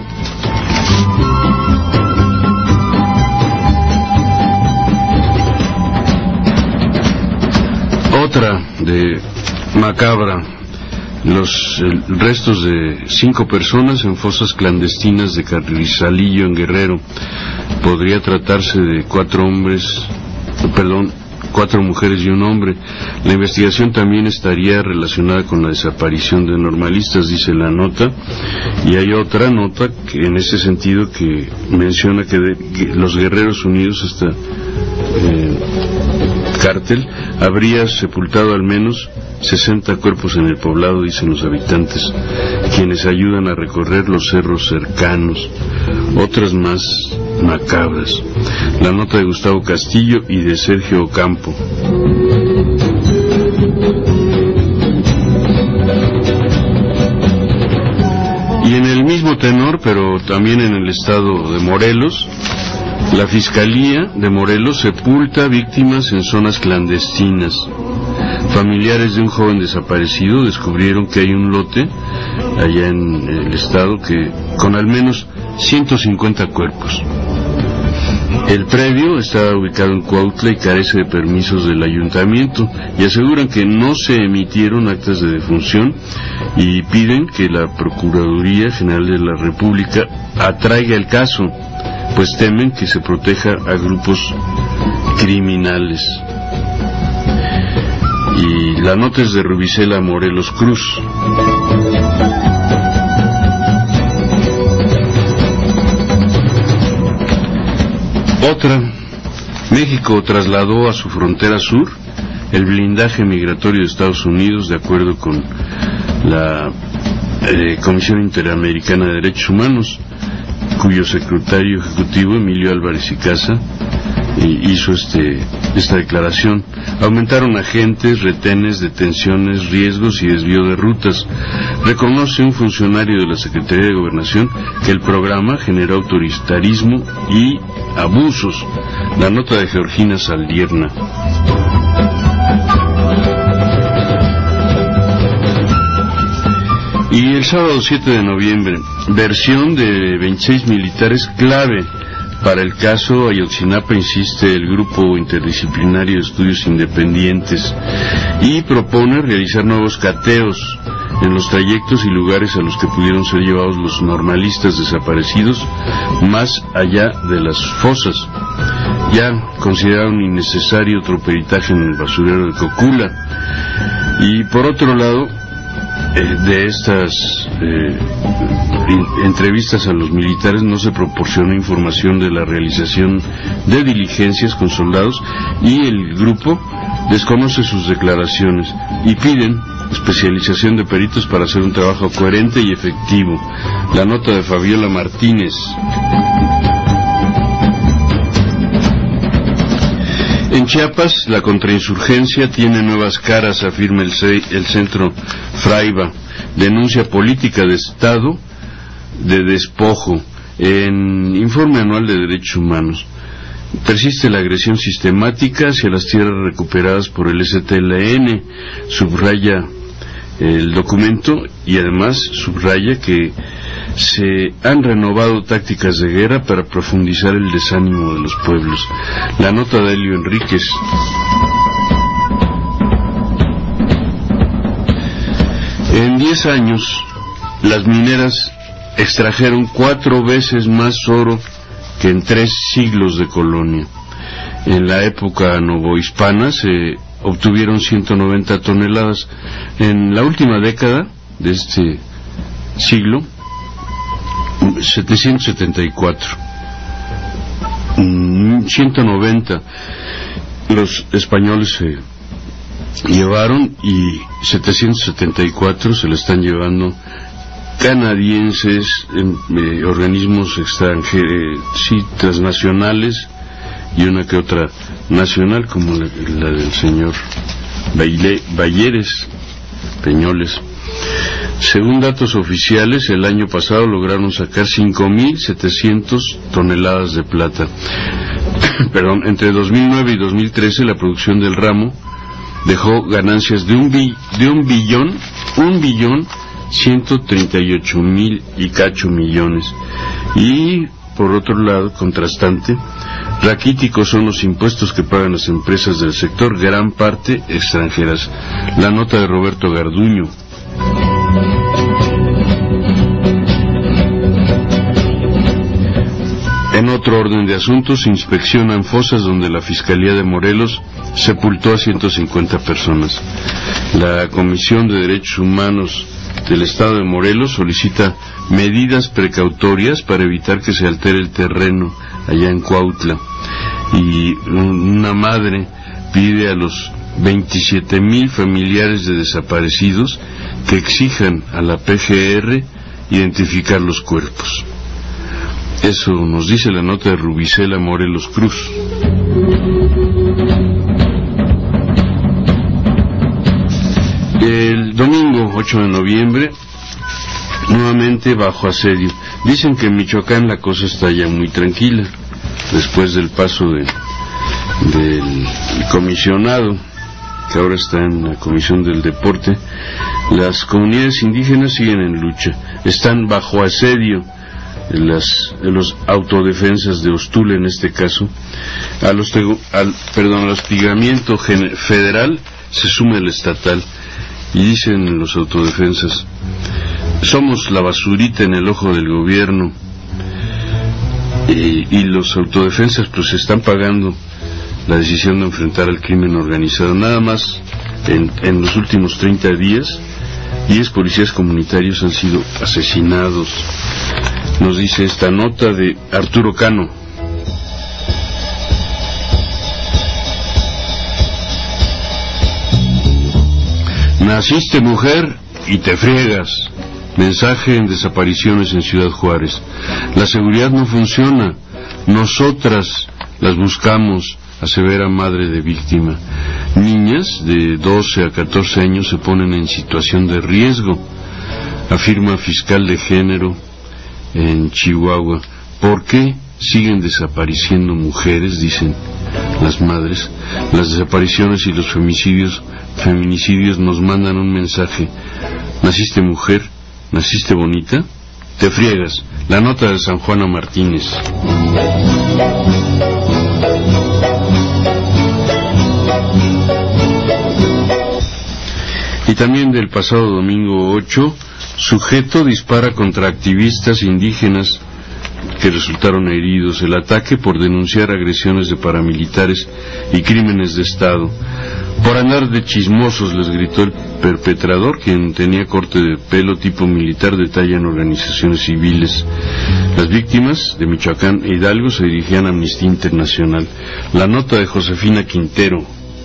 Otra de macabra, los eh, restos de cinco personas en fosas clandestinas de Carrizalillo en Guerrero. Podría tratarse de cuatro hombres, perdón, cuatro mujeres y un hombre. La investigación también estaría relacionada con la desaparición de normalistas, dice la nota. Y hay otra nota que en ese sentido que menciona que, de, que los Guerreros Unidos, esta eh, cártel, habría sepultado al menos sesenta cuerpos en el poblado, dicen los habitantes, quienes ayudan a recorrer los cerros cercanos. Otras más macabras. La nota de Gustavo Castillo y de Sergio Ocampo. Y en el mismo tenor, pero también en el estado de Morelos, la Fiscalía de Morelos sepulta víctimas en zonas clandestinas. Familiares de un joven desaparecido descubrieron que hay un lote allá en el estado que con al menos ciento cincuenta cuerpos. El predio está ubicado en Cuautla y carece de permisos del ayuntamiento, y aseguran que no se emitieron actas de defunción, y piden que la Procuraduría General de la República atraiga el caso, pues temen que se proteja a grupos criminales. Y la nota es de Rubicela Morelos Cruz. Otra, México trasladó a su frontera sur el blindaje migratorio de Estados Unidos, de acuerdo con la eh, Comisión Interamericana de Derechos Humanos, cuyo secretario ejecutivo, Emilio Álvarez y Casa, hizo este, esta declaración. Aumentaron agentes, retenes, detenciones, riesgos y desvío de rutas. Reconoce un funcionario de la Secretaría de Gobernación que el programa generó autoritarismo y abusos. La nota de Georgina Saldierna. Y el sábado siete de noviembre, versión de veintiséis militares clave para el caso Ayotzinapa, insiste el Grupo Interdisciplinario de Estudios Independientes, y propone realizar nuevos cateos en los trayectos y lugares a los que pudieron ser llevados los normalistas desaparecidos más allá de las fosas. Ya consideraron innecesario otro peritaje en el basurero de Cocula. Y por otro lado, eh, de estas eh, entrevistas a los militares no se proporcionó información de la realización de diligencias con soldados, y el grupo desconoce sus declaraciones y piden especialización de peritos para hacer un trabajo coherente y efectivo. La nota de Fabiola Martínez. En Chiapas, la contrainsurgencia tiene nuevas caras, afirma el, C el Centro Fraiba. Denuncia política de Estado de despojo. En Informe Anual de Derechos Humanos, persiste la agresión sistemática hacia las tierras recuperadas por el S T L N, subraya el documento, y además subraya que se han renovado tácticas de guerra para profundizar el desánimo de los pueblos. La nota de Elio Enríquez. En diez años, las mineras extrajeron cuatro veces más oro que en tres siglos de colonia. En la época novohispana se obtuvieron ciento noventa toneladas. En la última década de este siglo, setecientos setenta y cuatro. ciento noventa los españoles se llevaron, y setecientos setenta y cuatro se le están llevando canadienses, eh, organismos extranjeros, sí, transnacionales, y una que otra nacional, como la, la del señor Baile, Balleres Peñoles. Según datos oficiales, el año pasado lograron sacar cinco mil setecientas toneladas de plata. Perdón, entre dos mil nueve y dos mil trece la producción del ramo dejó ganancias de un, bi, de un billón, un billón ciento treinta y ocho mil y cacho millones. Y por otro lado, contrastante, raquíticos son los impuestos que pagan las empresas del sector, gran parte extranjeras. La nota de Roberto Garduño. En otro orden de asuntos, inspeccionan fosas donde la Fiscalía de Morelos sepultó a ciento cincuenta personas. La Comisión de Derechos Humanos del Estado de Morelos solicita medidas precautorias para evitar que se altere el terreno allá en Cuautla. Y una madre pide a los veintisiete mil familiares de desaparecidos que exijan a la P G R identificar los cuerpos. Eso nos dice la nota de Rubicela Morelos Cruz. El domingo ocho de noviembre, nuevamente bajo asedio. Dicen que en Michoacán la cosa está ya muy tranquila, después del paso de, del comisionado, que ahora está en la Comisión del Deporte. Las comunidades indígenas siguen en lucha, están bajo asedio. Las, los autodefensas de Ostul, en este caso, a los al, perdón, al hostigamiento federal se suma el estatal, y dicen los autodefensas: somos la basurita en el ojo del gobierno, y, y los autodefensas pues están pagando la decisión de enfrentar al crimen organizado. Nada más en, en los últimos treinta días, diez policías comunitarios han sido asesinados. Nos dice esta nota de Arturo Cano. Naciste mujer y te friegas. Mensaje en desapariciones en Ciudad Juárez. La seguridad no funciona. Nosotras las buscamos, asevera madre de víctima. Niñas de doce a catorce años se ponen en situación de riesgo, afirma fiscal de género en Chihuahua. ¿Por qué siguen desapareciendo mujeres?, dicen las madres. Las desapariciones y los femicidios, feminicidios nos mandan un mensaje. ¿Naciste mujer? ¿Naciste bonita? Te friegas. La nota de San Juana Martínez. Y también del pasado domingo ocho, sujeto dispara contra activistas indígenas que resultaron heridos. El ataque por denunciar agresiones de paramilitares y crímenes de Estado. Por andar de chismosos, les gritó el perpetrador, quien tenía corte de pelo tipo militar, detallan organizaciones civiles. Las víctimas de Michoacán e Hidalgo se dirigían a Amnistía Internacional. La nota de Josefina Quintero.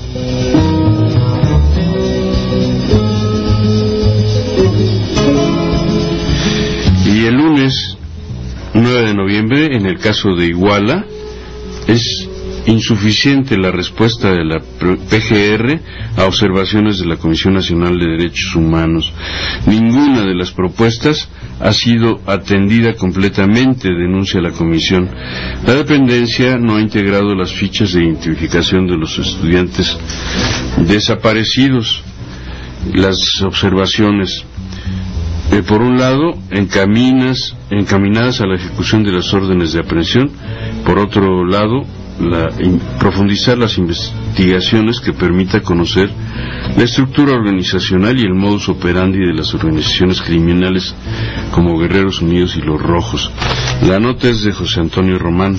Y el lunes nueve de noviembre, en el caso de Iguala, es insuficiente la respuesta de la P G R a observaciones de la Comisión Nacional de Derechos Humanos. Ninguna de las propuestas ha sido atendida completamente, denuncia la Comisión. La dependencia no ha integrado las fichas de identificación de los estudiantes desaparecidos. Las observaciones, eh, por un lado, encaminas, encaminadas a la ejecución de las órdenes de aprehensión; por otro lado, La, in, profundizar las investigaciones que permita conocer la estructura organizacional y el modus operandi de las organizaciones criminales como Guerreros Unidos y Los Rojos. La nota es de José Antonio Román.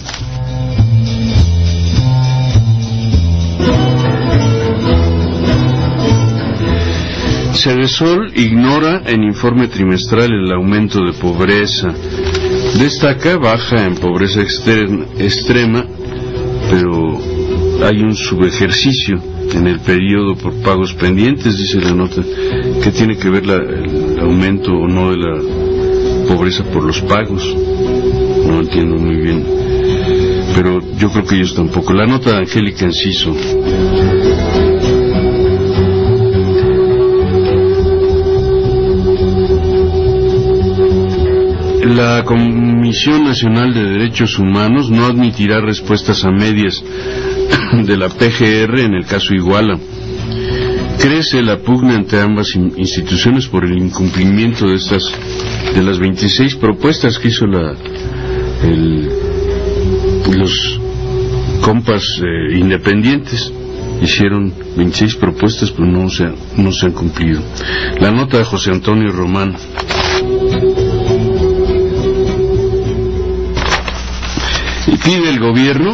Cedesol ignora en informe trimestral el aumento de pobreza. Destaca baja en pobreza externa, extrema, pero hay un subejercicio en el periodo por pagos pendientes, dice la nota. ¿Qué tiene que ver la, el aumento o no de la pobreza por los pagos? No entiendo muy bien, pero yo creo que ellos tampoco. La nota de Angélica Enciso. La Comisión Nacional de Derechos Humanos no admitirá respuestas a medias de la P G R en el caso Iguala. Crece la pugna entre ambas instituciones por el incumplimiento de estas, de las veintiséis propuestas que hizo la, el, los compas eh, independientes. Hicieron veintiséis propuestas, pero no se, no se han cumplido. La nota de José Antonio Román. Y pide el gobierno,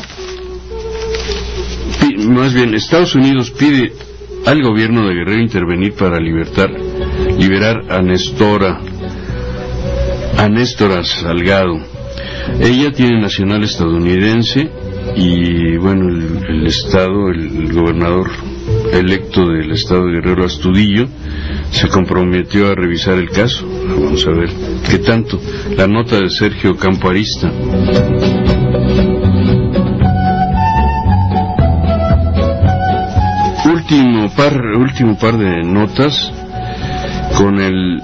pi, más bien Estados Unidos pide al gobierno de Guerrero intervenir para libertar, liberar a Nestora, a Néstora Salgado. Ella tiene nacional estadounidense y bueno, el, el estado, el, el gobernador electo del estado de Guerrero, Astudillo, se comprometió a revisar el caso. Vamos a ver qué tanto. La nota de Sergio Campo Arista. Último par, último par de notas con el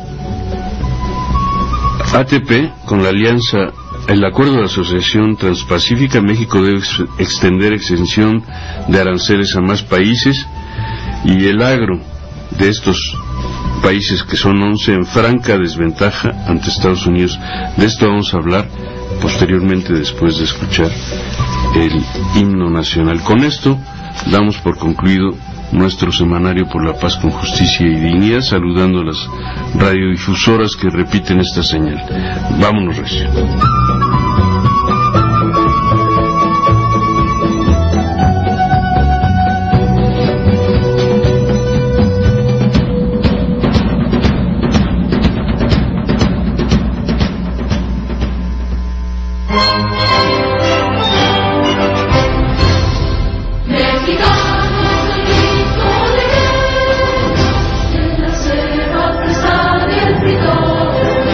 A T P, con la alianza, el acuerdo de asociación transpacífica. México debe ex extender exención de aranceles a más países, y el agro de estos países, que son once, en franca desventaja ante Estados Unidos. De esto vamos a hablar posteriormente, después de escuchar el himno nacional. Con esto damos por concluido nuestro semanario por la paz con justicia y dignidad, saludando a las radiodifusoras que repiten esta señal. Vámonos, recio. Mexicano, de la selva presa del frijol.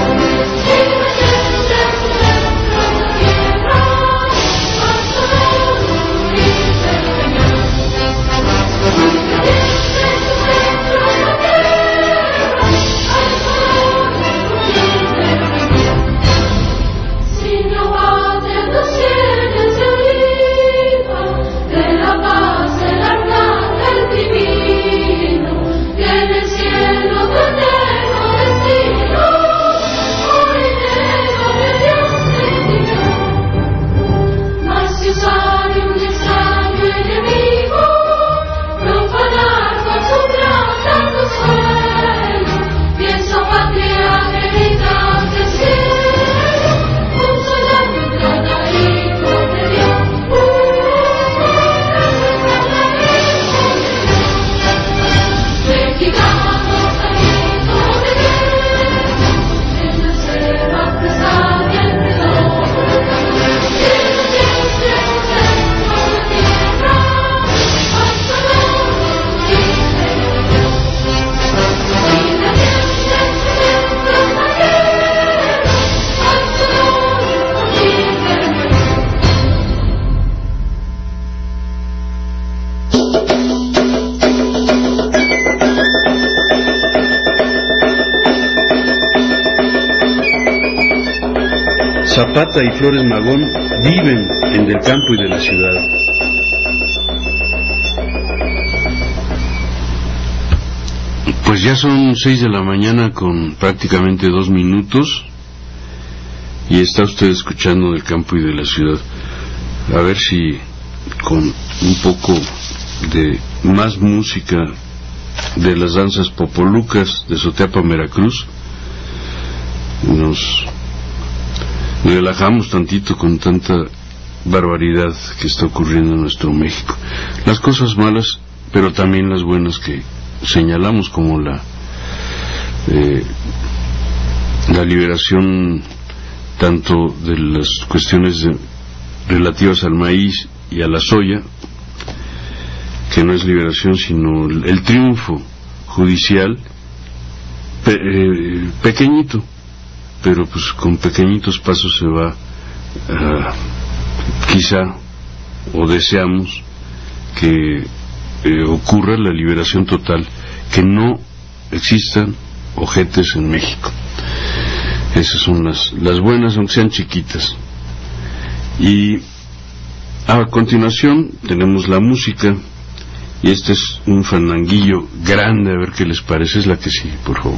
Zapata y Flores Magón viven en el campo y de la ciudad. Pues ya son seis de la mañana con prácticamente dos minutos y está usted escuchando del campo y de la ciudad. A ver si con un poco de más música de las danzas popolucas de Soteapan, Veracruz, nos relajamos tantito con tanta barbaridad que está ocurriendo en nuestro México. Las cosas malas, pero también las buenas que señalamos, como la eh, la liberación tanto de las cuestiones de, relativas al maíz y a la soya, que no es liberación sino el, el triunfo judicial pe, eh, pequeñito, pero pues con pequeñitos pasos se va uh, quizá o deseamos que eh, ocurra la liberación total, que no existan ojetes en México. Esas son las, las buenas, aunque sean chiquitas. Y a continuación tenemos la música, y este es un fandanguillo grande, a ver qué les parece. Es la que sigue, por favor.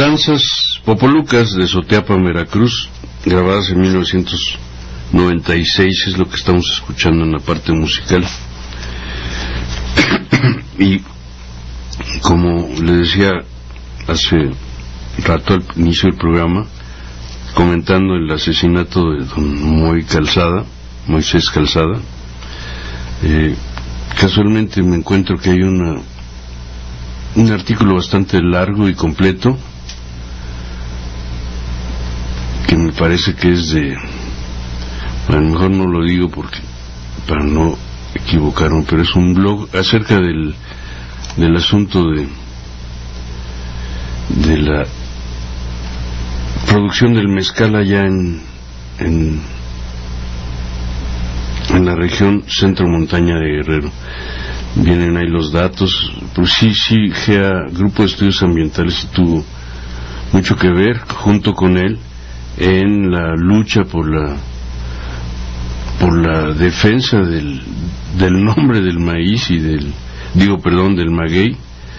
Danzas Popolucas de Soteapan, Veracruz, grabadas en mil novecientos noventa y seis, es lo que estamos escuchando en la parte musical. Y como le decía hace rato al inicio del programa, comentando el asesinato de don Moy Calzada, Moisés Calzada, eh, casualmente me encuentro que hay una un artículo bastante largo y completo que me parece que es de, a lo mejor no lo digo porque para no equivocarme, pero es un blog acerca del del asunto de de la producción del mezcal allá en en, en la región centro montaña de Guerrero. Vienen ahí los datos. Pues sí, sí, G E A, Grupo de Estudios Ambientales, tuvo mucho que ver junto con él en la lucha por la por la defensa del del nombre del maíz y del digo perdón del maguey.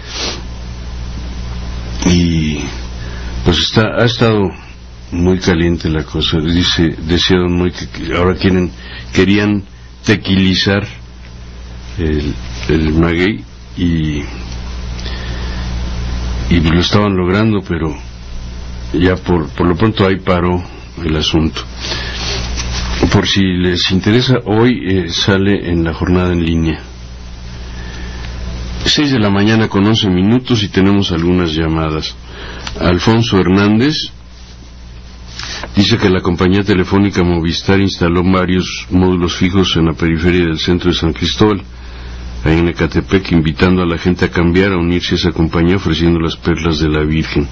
Y pues está ha estado muy caliente la cosa. Dice decía don Moy que ahora quieren querían tequilizar el, el maguey y y lo estaban logrando, pero ya por por lo pronto ahí paró el asunto. Por si les interesa, hoy eh, sale en la jornada en línea, seis de la mañana con once minutos, y tenemos algunas llamadas. Alfonso Hernández dice que la compañía telefónica Movistar instaló varios módulos fijos en la periferia del centro de San Cristóbal, ahí en Ecatepec, invitando a la gente a cambiar, a unirse a esa compañía, ofreciendo las perlas de la Virgen.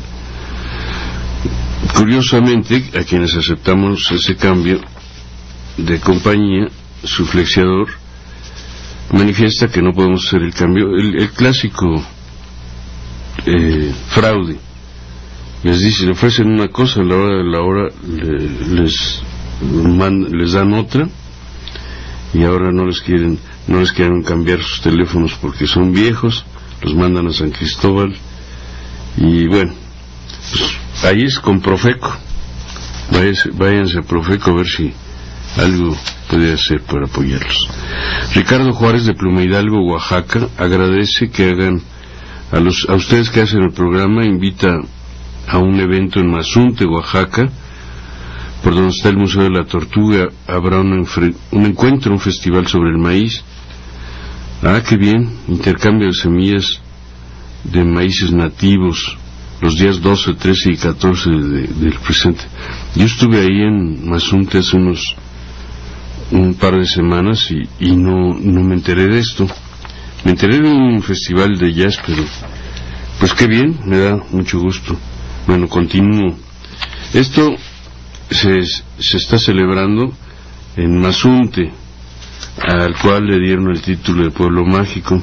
Curiosamente, a quienes aceptamos ese cambio de compañía, su flexiador manifiesta que no podemos hacer el cambio, el, el clásico eh, fraude. Les dice, le ofrecen una cosa, a la hora de la hora le, les man, les dan otra, y ahora no les quieren no les quieren cambiar sus teléfonos porque son viejos, los mandan a San Cristóbal. Y bueno, pues ahí es con Profeco, váyanse, váyanse a Profeco a ver si algo puede hacer para apoyarlos. Ricardo Juárez de Pluma Hidalgo, Oaxaca, agradece que hagan a los a ustedes que hacen el programa, invita a un evento en Mazunte, Oaxaca, por donde está el Museo de la Tortuga. Habrá un, un encuentro, un festival sobre el maíz. Ah, qué bien, intercambio de semillas de maíces nativos los días doce, trece y catorce de, del presente. Yo estuve ahí en Mazunte hace unos un par de semanas y, y no, no me enteré de esto. Me enteré de un festival de jazz, pero pues qué bien, me da mucho gusto. Bueno, continúo. Esto se, se está celebrando en Mazunte, al cual le dieron el título de Pueblo Mágico.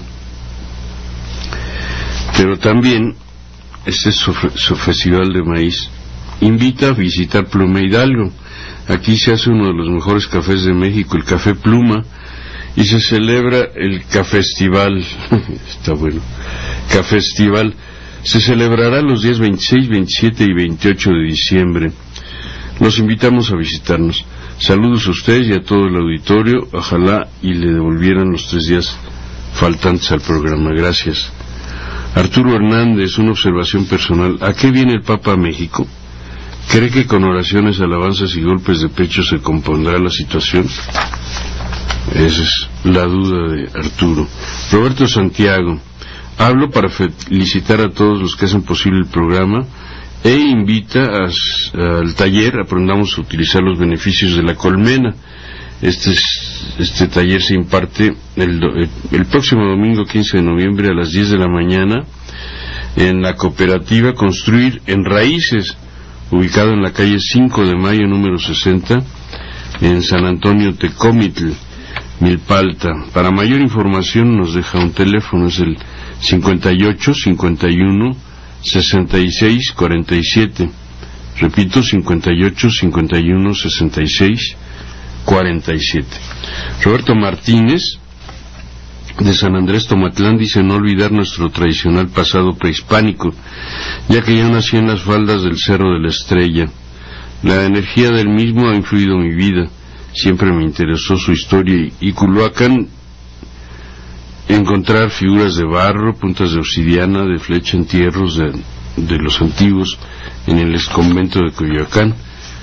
Pero también este su, su festival de maíz invita a visitar Pluma Hidalgo. Aquí se hace uno de los mejores cafés de México, el Café Pluma, y se celebra el Cafestival. Está bueno. Cafestival se celebrará los días veintiséis, veintisiete y veintiocho de diciembre. Los invitamos a visitarnos. Saludos a ustedes y a todo el auditorio. Ojalá y le devolvieran los tres días faltantes al programa. Gracias. Arturo Hernández, una observación personal. ¿A qué viene el Papa a México? ¿Cree que con oraciones, alabanzas y golpes de pecho se compondrá la situación? Esa es la duda de Arturo. Roberto Santiago, hablo para felicitar a todos los que hacen posible el programa e invita a, al taller Aprendamos a utilizar los beneficios de la colmena. Este, este taller se imparte el, el próximo domingo quince de noviembre a las diez de la mañana en la cooperativa Construir en Raíces, ubicado en la calle cinco de mayo número sesenta en San Antonio Tecomitl, Milpalta. Para mayor información nos deja un teléfono, es el cincuenta y ocho, cincuenta y uno, sesenta y seis, cuarenta y siete. Repito, cincuenta y ocho, cincuenta y uno, sesenta y seis, cuarenta y siete. Roberto Martínez de San Andrés Tomatlán dice no olvidar nuestro tradicional pasado prehispánico, ya que yo nací en las faldas del Cerro de la Estrella. La energía del mismo ha influido en mi vida, siempre me interesó su historia, y Culhuacán, encontrar figuras de barro, puntas de obsidiana, de flecha, entierros de, de los antiguos en el exconvento de Coyoacán.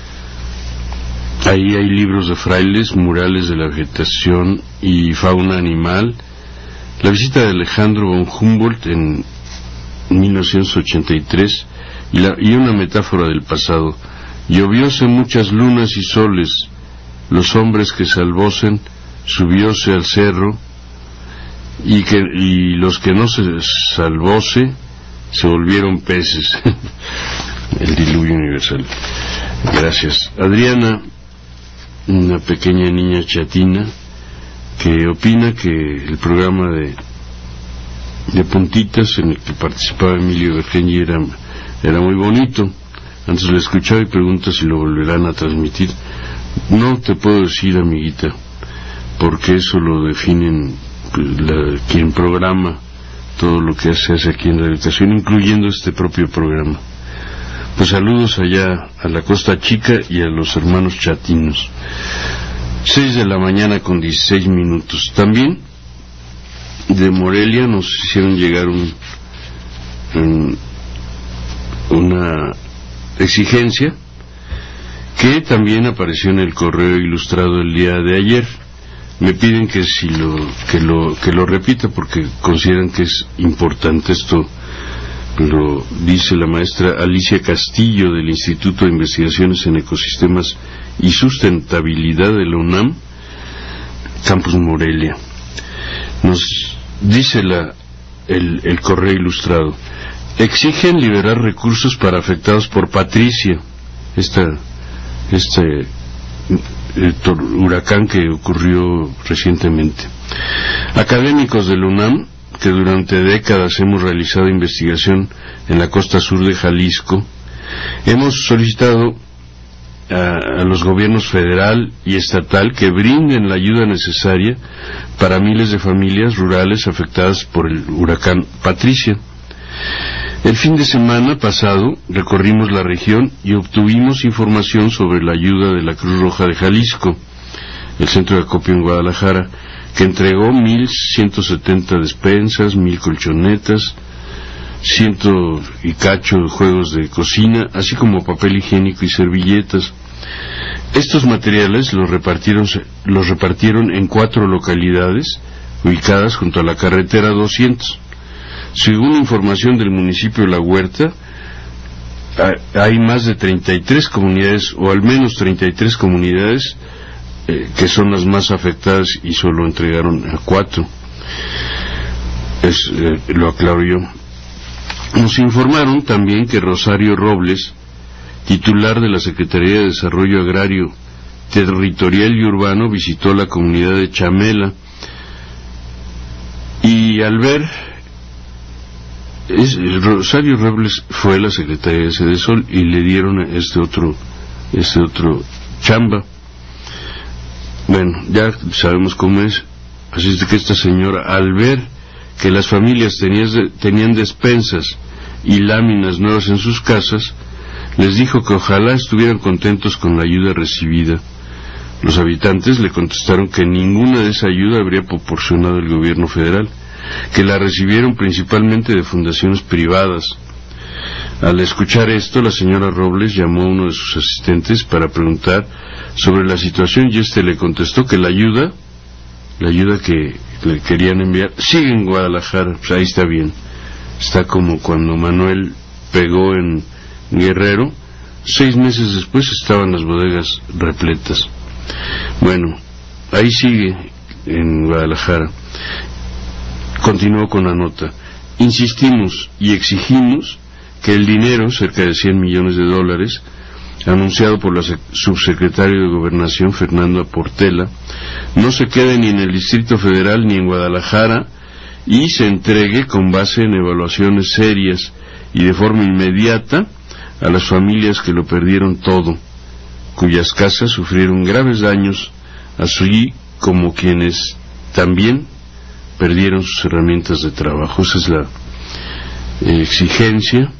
Ahí hay libros de frailes, murales de la vegetación y fauna animal. La visita de Alejandro von Humboldt en mil novecientos ochenta y tres y, la, y una metáfora del pasado. Llovióse muchas lunas y soles, los hombres que salvósen, subióse al cerro, y, que, y los que no se salvóse, se volvieron peces. El diluvio universal. Gracias. Adriana, una pequeña niña chatina, que opina que el programa de de puntitas en el que participaba Emilio Vergengi era, era muy bonito. Antes lo escuchaba y pregunta si lo volverán a transmitir. No te puedo decir, amiguita, porque eso lo definen la, quien programa todo lo que se hace aquí en la habitación, incluyendo este propio programa. Pues saludos allá a la Costa Chica y a los hermanos chatinos. Seis de la mañana con dieciséis minutos. También de Morelia nos hicieron llegar un, un una exigencia que también apareció en el correo ilustrado el día de ayer. Me piden que si lo que lo que lo repita porque consideran que es importante. Esto lo dice la maestra Alicia Castillo del Instituto de Investigaciones en Ecosistemas y Sustentabilidad de la UNAM, Campus Morelia. Nos dice la el, el correo ilustrado: exigen liberar recursos para afectados por Patricia, esta este eh, huracán que ocurrió recientemente. Académicos de la UNAM, que durante décadas hemos realizado investigación en la costa sur de Jalisco, hemos solicitado a, a los gobiernos federal y estatal que brinden la ayuda necesaria para miles de familias rurales afectadas por el huracán Patricia. El fin de semana pasado recorrimos la región y obtuvimos información sobre la ayuda de la Cruz Roja de Jalisco, el centro de acopio en Guadalajara, que entregó mil ciento setenta despensas, mil colchonetas, ciento y cacho de juegos de cocina, así como papel higiénico y servilletas. Estos materiales los repartieron, los repartieron en cuatro localidades ubicadas junto a la carretera doscientos. Según información del municipio de La Huerta, hay más de treinta y tres comunidades, o al menos treinta y tres comunidades, eh, que son las más afectadas y solo entregaron a cuatro. Es, eh, lo aclaro yo. Nos informaron también que Rosario Robles, titular de la Secretaría de Desarrollo Agrario, Territorial y Urbano, visitó la comunidad de Chamela y al ver Es, Rosario Robles fue a la Secretaría de Sedesol y le dieron este otro este otro chamba. Bueno, ya sabemos cómo es. Así es de que esta señora, al ver que las familias tenían, tenían despensas y láminas nuevas en sus casas, les dijo que ojalá estuvieran contentos con la ayuda recibida. Los habitantes le contestaron que ninguna de esa ayuda habría proporcionado el gobierno federal, que la recibieron principalmente de fundaciones privadas. Al escuchar esto, la señora Robles llamó a uno de sus asistentes para preguntar sobre la situación y este le contestó que la ayuda, la ayuda que le querían enviar, sigue en Guadalajara. Pues ahí está bien. Está como cuando Manuel pegó en Guerrero, seis meses después estaban las bodegas repletas. Bueno, ahí sigue en Guadalajara. Continuó con la nota: insistimos y exigimos que el dinero, cerca de cien millones de dólares, anunciado por la subsecretario de Gobernación Fernando Portela, no se quede ni en el Distrito Federal ni en Guadalajara y se entregue con base en evaluaciones serias y de forma inmediata a las familias que lo perdieron todo, cuyas casas sufrieron graves daños, así como quienes también perdieron sus herramientas de trabajo. Esa es la eh, exigencia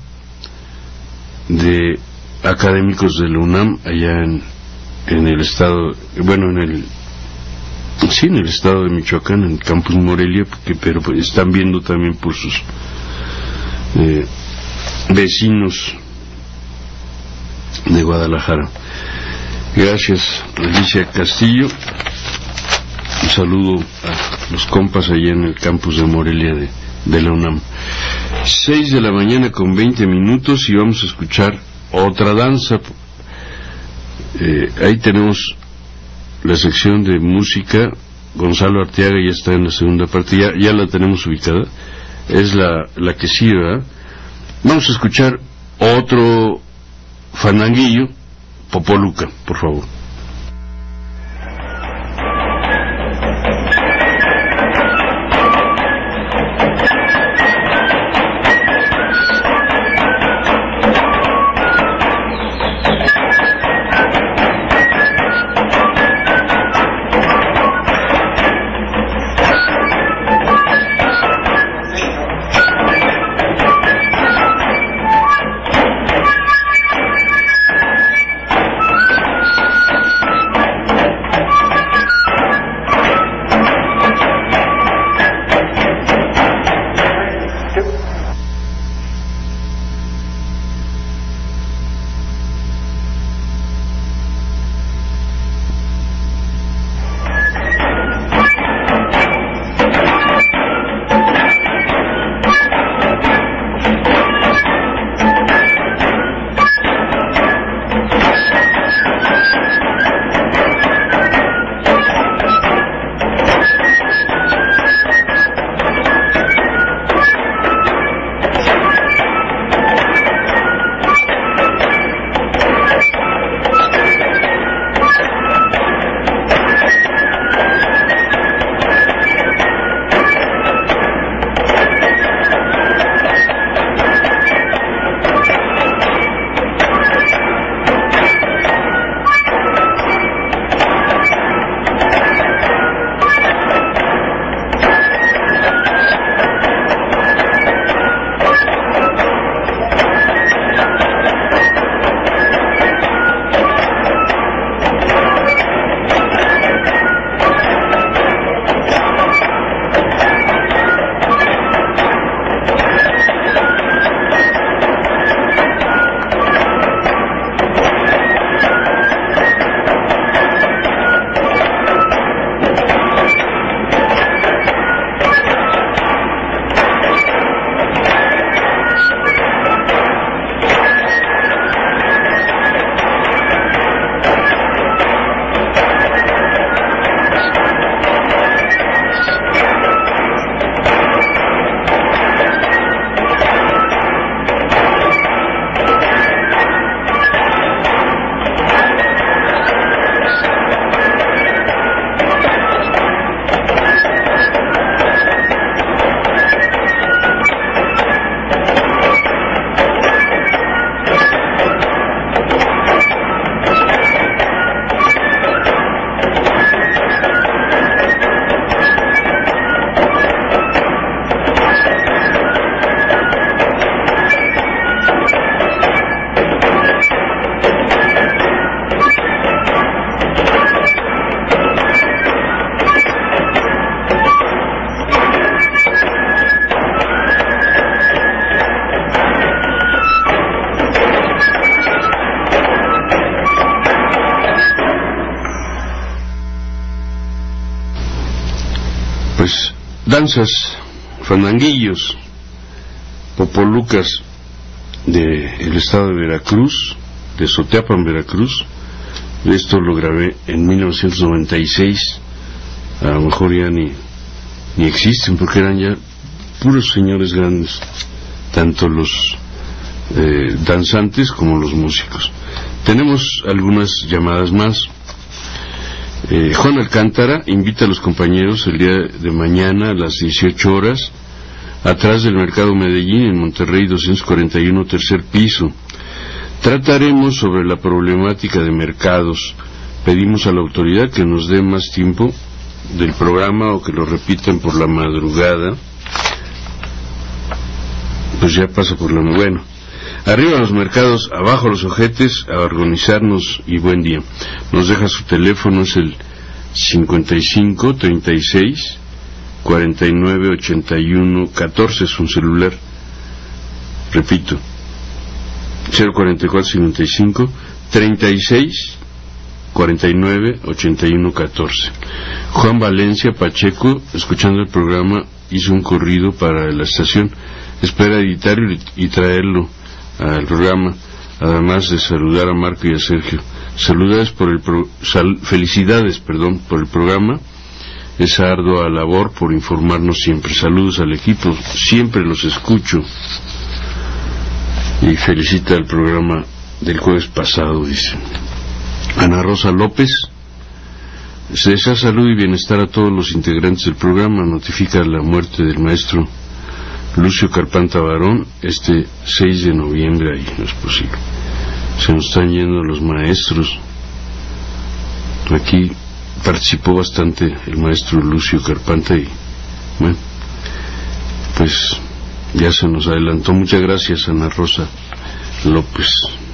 de académicos de la UNAM allá en, en el estado, bueno, en el sí, en el estado de Michoacán, en el campus Morelia, porque, pero pues, están viendo también por sus eh, vecinos de Guadalajara. Gracias, Alicia Castillo. Un saludo a los compas allá en el campus de Morelia de, de la UNAM. Seis de la mañana con veinte minutos y vamos a escuchar otra danza. Eh, ahí tenemos la sección de música. Gonzalo Arteaga ya está en la segunda parte, ya, ya la tenemos ubicada. Es la, la que sigue, ¿verdad? Vamos a escuchar otro fandanguillo, Popoluca, por favor. Danzas, fandanguillos, popolucas del estado de Veracruz, de Soteapan, Veracruz. Esto lo grabé en mil novecientos noventa y seis. A lo mejor ya ni, ni existen, porque eran ya puros señores grandes, tanto los eh, danzantes como los músicos. Tenemos algunas llamadas más. Eh, Juan Alcántara invita a los compañeros el día de mañana a las dieciocho horas, atrás del Mercado Medellín, en Monterrey doscientos cuarenta y uno, tercer piso. Trataremos sobre la problemática de mercados. Pedimos a la autoridad que nos dé más tiempo del programa o que lo repiten por la madrugada, pues ya pasa por la... Bueno, arriba los mercados, abajo los ojetes, a organizarnos y buen día. Nos deja su teléfono, es el cincuenta y cinco, treinta y seis, cuarenta y nueve, ochenta y uno, catorce, es un celular, repito, cero cuarenta y cuatro, cincuenta y cinco, treinta y seis, cuarenta y nueve, ochenta y uno, catorce. Juan Valencia Pacheco, escuchando el programa, hizo un corrido para la estación, espera editarlo y traerlo al programa, además de saludar a Marco y a Sergio. Saludas por el pro, sal, felicidades, perdón, por el programa. Esa ardua labor por informarnos siempre. Saludos al equipo, siempre los escucho. Y felicita el programa del jueves pasado, dice. Ana Rosa López, se desea salud y bienestar a todos los integrantes del programa. Notifica la muerte del maestro Lucio Carpanta Barón este seis de noviembre. Ahí no es posible, se nos están yendo los maestros. Aquí participó bastante el maestro Lucio Carpanta y bueno, pues ya se nos adelantó. Muchas gracias, Ana Rosa López.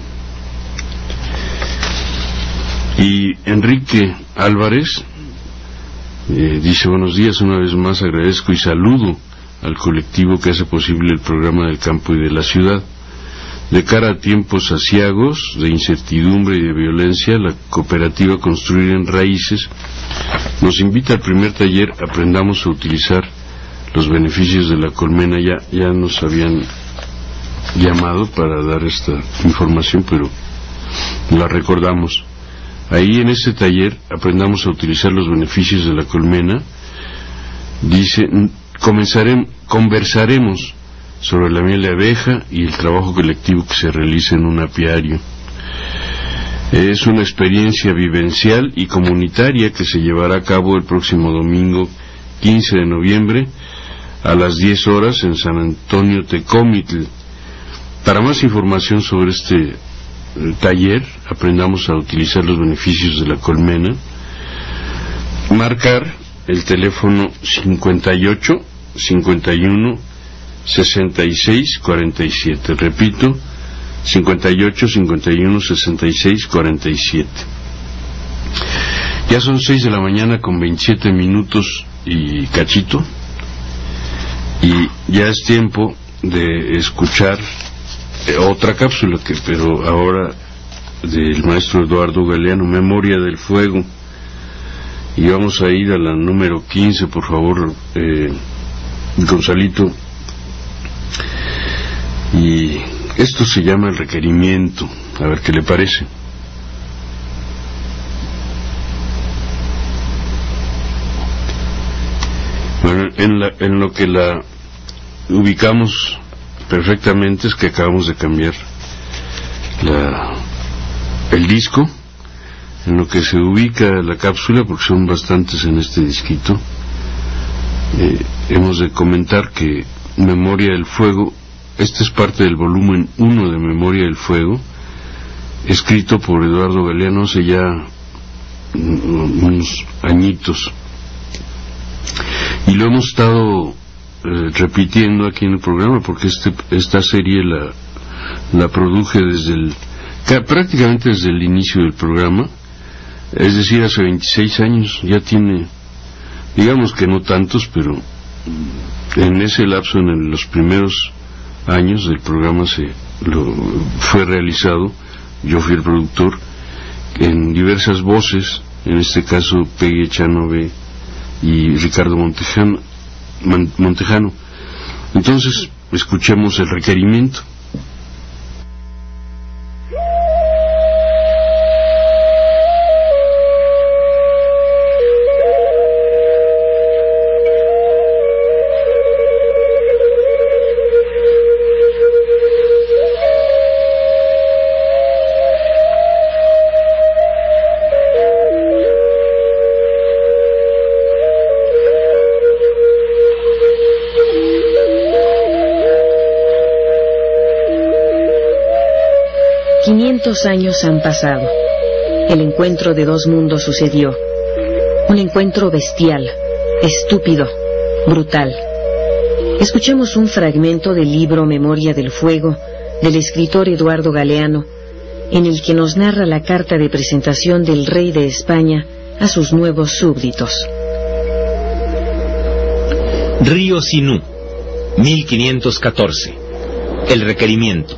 Y Enrique Álvarez eh, dice: buenos días, una vez más agradezco y saludo al colectivo que hace posible el programa del campo y de la ciudad. De cara a tiempos aciagos, de incertidumbre y de violencia, la cooperativa Construir en Raíces nos invita al primer taller Aprendamos a utilizar los beneficios de la colmena. Ya, ya nos habían llamado para dar esta información, pero la recordamos. Ahí en este taller Aprendamos a utilizar los beneficios de la colmena, dice, comenzaremos, conversaremos sobre la miel de abeja y el trabajo colectivo que se realiza en un apiario. Es una experiencia vivencial y comunitaria que se llevará a cabo el próximo domingo quince de noviembre a las diez horas en San Antonio Tecómitl. Para más información sobre este taller, Aprendamos a utilizar los beneficios de la colmena, marcar el teléfono cincuenta y ocho, cincuenta y uno, sesenta y seis, cuarenta y siete. Repito, cincuenta y ocho, cincuenta y uno, sesenta y seis, cuarenta y siete. Ya son seis de la mañana con veintisiete minutos y cachito, y ya es tiempo de escuchar eh, otra cápsula, que pero ahora del maestro Eduardo Galeano, Memoria del Fuego. Y vamos a ir a la número quince, por favor, eh, Gonzalito. Y esto se llama el requerimiento, a ver qué le parece. Bueno, en, la, en lo que la ubicamos perfectamente es que acabamos de cambiar la, el disco. En lo que se ubica la cápsula, porque son bastantes en este disquito, eh, hemos de comentar que Memoria del Fuego, este es parte del volumen uno de Memoria del Fuego, escrito por Eduardo Galeano hace ya unos añitos, y lo hemos estado eh, repitiendo aquí en el programa, porque este, esta serie la, la produje desde el, prácticamente desde el inicio del programa. Es decir, hace veintiséis años. Ya tiene, digamos que no tantos, pero en ese lapso, en los primeros años del programa, se lo fue realizado. Yo fui el productor en diversas voces, en este caso Peggy Echanove y Ricardo Montejano, Montejano. Entonces, escuchemos el requerimiento. quinientos años han pasado. El encuentro de dos mundos sucedió. Un encuentro bestial, estúpido, brutal. Escuchemos un fragmento del libro Memoria del Fuego, del escritor Eduardo Galeano, en el que nos narra la carta de presentación del rey de España a sus nuevos súbditos. Río Sinú, mil quinientos catorce. El requerimiento.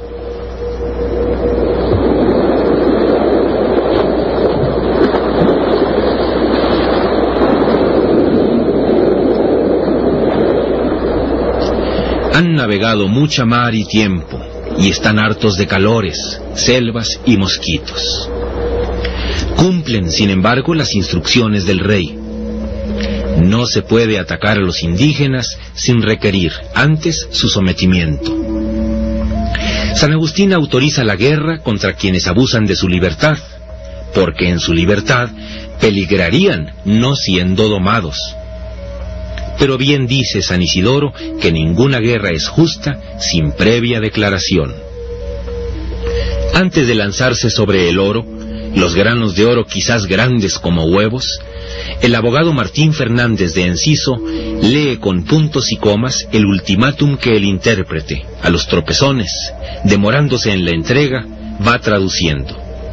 Han navegado mucha mar y tiempo, y están hartos de calores, selvas y mosquitos. Cumplen, sin embargo, las instrucciones del rey. No se puede atacar a los indígenas sin requerir antes su sometimiento. San Agustín autoriza la guerra contra quienes abusan de su libertad, porque en su libertad peligrarían no siendo domados. Pero bien dice San Isidoro que ninguna guerra es justa sin previa declaración. Antes de lanzarse sobre el oro, los granos de oro quizás grandes como huevos, el abogado Martín Fernández de Enciso lee con puntos y comas el ultimátum que el intérprete, a los tropezones, demorándose en la entrega, va traduciendo.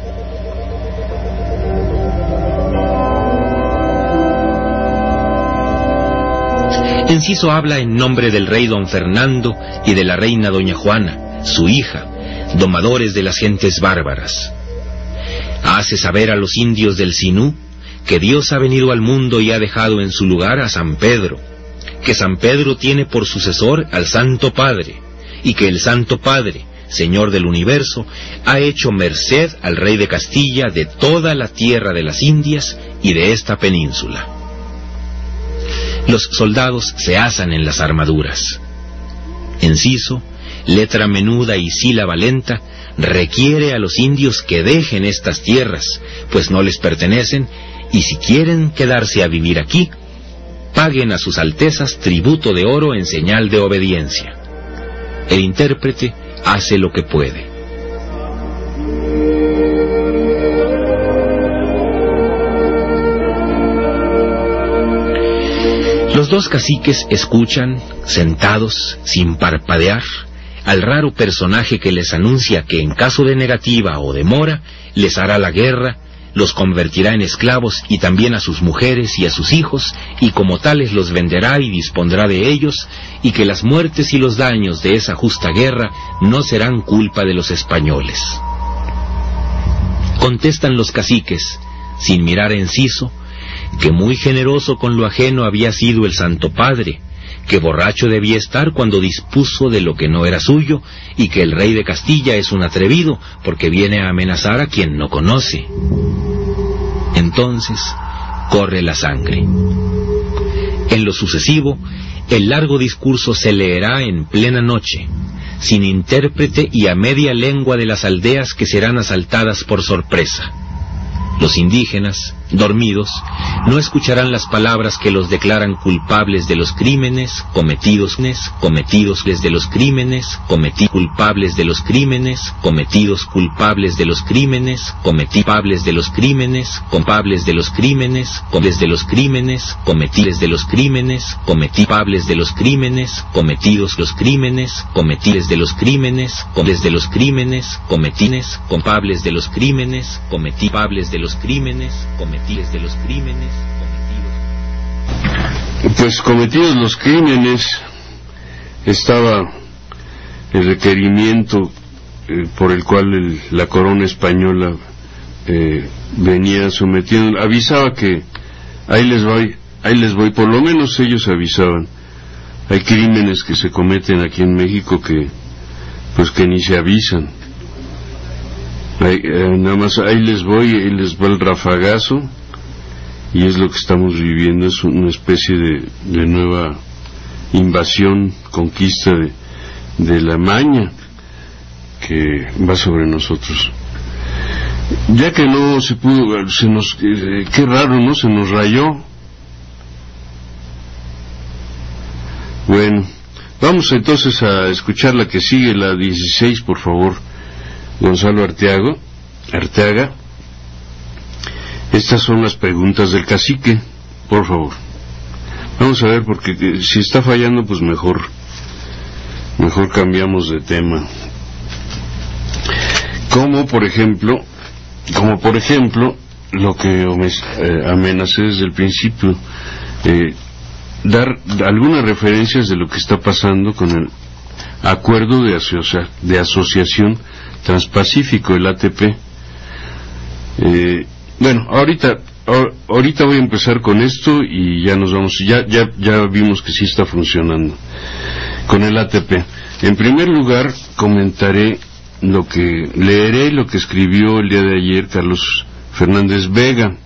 Enciso habla en nombre del rey don Fernando y de la reina doña Juana, su hija, domadores de las gentes bárbaras. Hace saber a los indios del Sinú que Dios ha venido al mundo y ha dejado en su lugar a San Pedro, que San Pedro tiene por sucesor al Santo Padre, y que el Santo Padre, Señor del universo, ha hecho merced al rey de Castilla de toda la tierra de las Indias y de esta península. Los soldados se asan en las armaduras. Enciso, letra menuda y sílaba lenta, requiere a los indios que dejen estas tierras, pues no les pertenecen, y si quieren quedarse a vivir aquí, paguen a sus altezas tributo de oro en señal de obediencia. El intérprete hace lo que puede. Los dos caciques escuchan, sentados, sin parpadear, al raro personaje que les anuncia que en caso de negativa o demora, les hará la guerra, los convertirá en esclavos y también a sus mujeres y a sus hijos, y como tales los venderá y dispondrá de ellos, y que las muertes y los daños de esa justa guerra no serán culpa de los españoles. Contestan los caciques, sin mirar a Enciso, que muy generoso con lo ajeno había sido el Santo Padre, que borracho debía estar cuando dispuso de lo que no era suyo, y que el rey de Castilla es un atrevido, porque viene a amenazar a quien no conoce. Entonces corre la sangre. En lo sucesivo, el largo discurso se leerá en plena noche, sin intérprete y a media lengua de las aldeas que serán asaltadas por sorpresa. Los indígenas, dormidos, no escucharán las palabras que los declaran culpables de los crímenes cometidos, cometidos desde los crímenes, cometidos culpables de los crímenes, cometidos culpables de los crímenes, cometibles de los crímenes, culpables de los crímenes, cometidos de los crímenes, cometidos de los crímenes, cometibles de los crímenes, cometidos los crímenes, cometidos de los crímenes, cometidos de los crímenes, cometidos, culpables de los crímenes, cometibles de los crímenes, cometidos de los crímenes, cometidos. Pues cometidos los crímenes, estaba el requerimiento eh, por el cual el, la corona española eh, venía sometiendo, avisaba que ahí les voy, ahí les voy, por lo menos ellos avisaban. Hay crímenes que se cometen aquí en México que pues que ni se avisan. Ahí, eh, nada más ahí les voy, ahí les va el rafagazo, y es lo que estamos viviendo, es una especie de, de nueva invasión, conquista de, de la maña que va sobre nosotros. Ya que no se pudo, se nos, eh, qué raro, ¿no? Se nos rayó. Bueno, vamos entonces a escuchar la que sigue, la dieciséis, por favor. Gonzalo Arteaga, Arteaga. Estas son las preguntas del cacique. por favor. Vamos a ver, porque si está fallando, pues mejor, mejor cambiamos de tema. Como por ejemplo, como por ejemplo, lo que eh, amenacé desde el principio, eh, dar algunas referencias de lo que está pasando con el Acuerdo de, asocia de Asociación Transpacífico, el A T P. Eh, bueno, ahorita ahorita voy a empezar con esto y ya nos vamos, ya, ya, ya vimos que sí está funcionando con el A T P. En primer lugar, comentaré lo que, leeré lo que escribió el día de ayer Carlos Fernández Vega,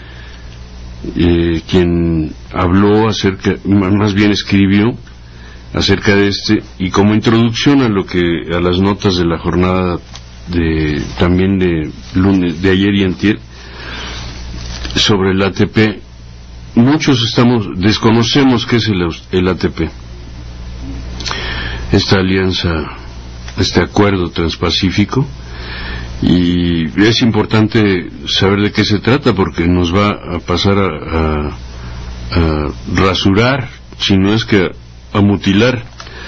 eh, quien habló acerca, más bien escribió acerca de este, y como introducción a lo que, a las notas de la jornada de, también de lunes, de ayer y antier, sobre el A T P. Muchos estamos, desconocemos qué es el, el A T P, esta alianza, este acuerdo transpacífico, y es importante saber de qué se trata, porque nos va a pasar a, a, a rasurar, si no es que a mutilar.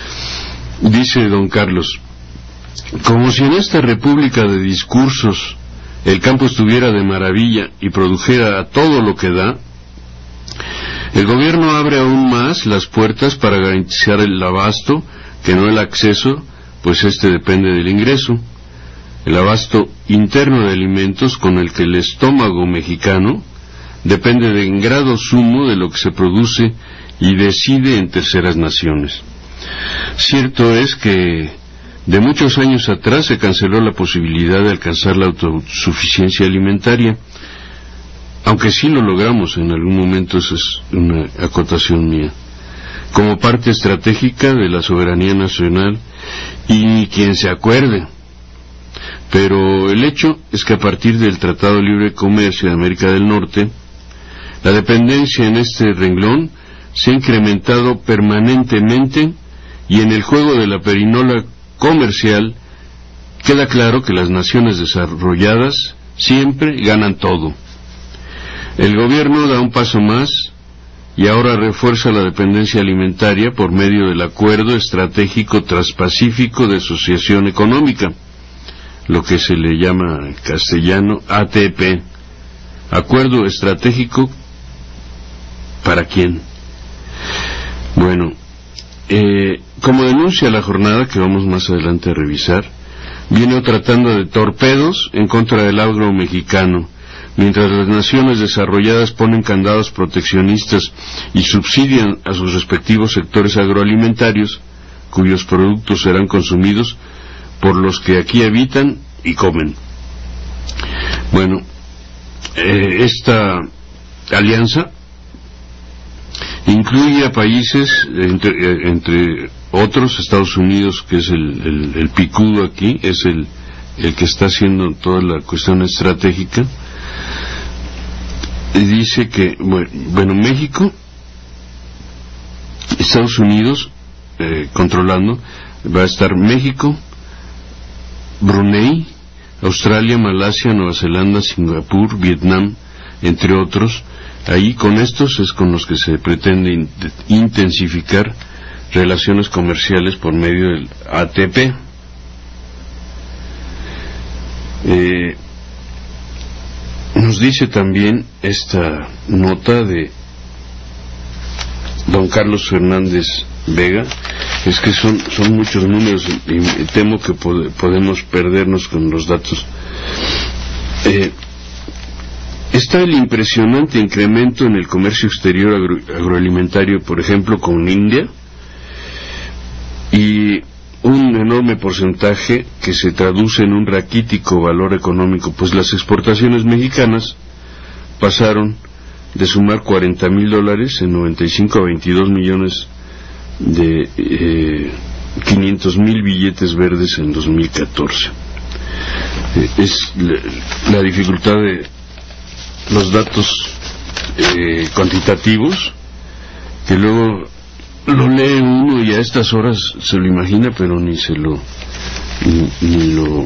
Dice don Carlos: como si en esta república de discursos el campo estuviera de maravilla y produjera a todo lo que da, el gobierno abre aún más las puertas para garantizar el abasto, que no el acceso, pues este depende del ingreso. El abasto interno de alimentos, con el que el estómago mexicano depende de en grado sumo de lo que se produce y decide en terceras naciones. Cierto es que de muchos años atrás se canceló la posibilidad de alcanzar la autosuficiencia alimentaria, aunque sí lo logramos en algún momento, esa es una acotación mía, como parte estratégica de la soberanía nacional, y ni quien se acuerde. Pero el hecho es que a partir del Tratado de Libre Comercio de América del Norte, la dependencia en este renglón se ha incrementado permanentemente, y en el juego de la perinola comercial queda claro que las naciones desarrolladas siempre ganan todo. El gobierno da un paso más y ahora refuerza la dependencia alimentaria por medio del Acuerdo Estratégico Transpacífico de Asociación Económica, lo que se le llama en castellano A T P. Acuerdo Estratégico, ¿para quién? Bueno, eh, como denuncia la jornada, que vamos más adelante a revisar, viene otra tanda de torpedos en contra del agro mexicano, mientras las naciones desarrolladas ponen candados proteccionistas y subsidian a sus respectivos sectores agroalimentarios, cuyos productos serán consumidos por los que aquí habitan y comen. Bueno, eh, esta alianza incluye a países, entre, eh, entre otros, Estados Unidos, que es el, el, el picudo aquí, es el, el que está haciendo toda la cuestión estratégica. Y dice que, bueno, bueno, México, Estados Unidos, eh, controlando, va a estar México, Brunei, Australia, Malasia, Nueva Zelanda, Singapur, Vietnam, entre otros. Ahí con estos es con los que se pretende in intensificar relaciones comerciales por medio del A T P. Eh, nos dice también esta nota de don Carlos Fernández Vega, es que son, son muchos números y temo que pod podemos perdernos con los datos. Eh, Está el impresionante incremento en el comercio exterior agro agroalimentario, por ejemplo, con India, y un enorme porcentaje que se traduce en un raquítico valor económico, pues las exportaciones mexicanas pasaron de sumar cuarenta mil dólares en noventa y cinco a veintidós millones de eh, quinientos mil billetes verdes en dos mil catorce. Eh, es la, la dificultad de los datos eh, cuantitativos, que luego lo lee uno y a estas horas se lo imagina, pero ni se lo ni, ni lo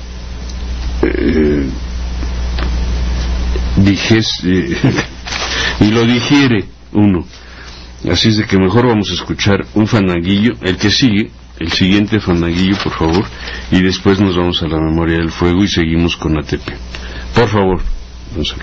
eh, digeste, y lo digiere uno. Así es de que mejor vamos a escuchar un fandanguillo, el que sigue, el siguiente fandanguillo, por favor, y después nos vamos a la Memoria del Fuego y seguimos con A T P. Por favor, Gonzalo.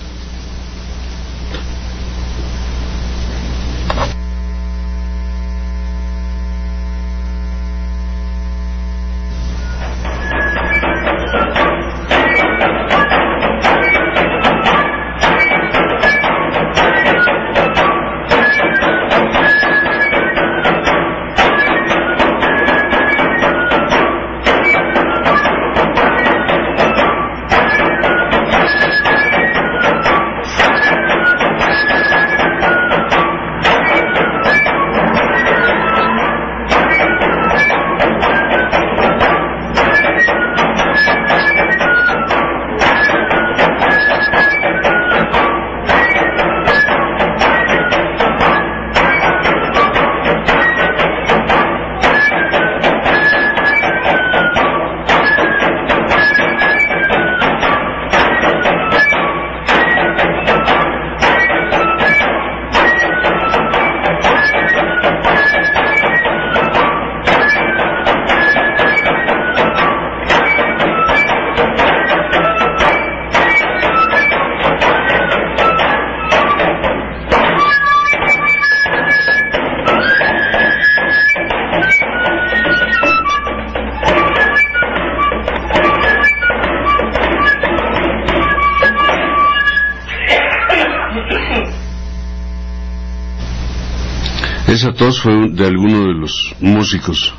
Esa tos fue de alguno de los músicos.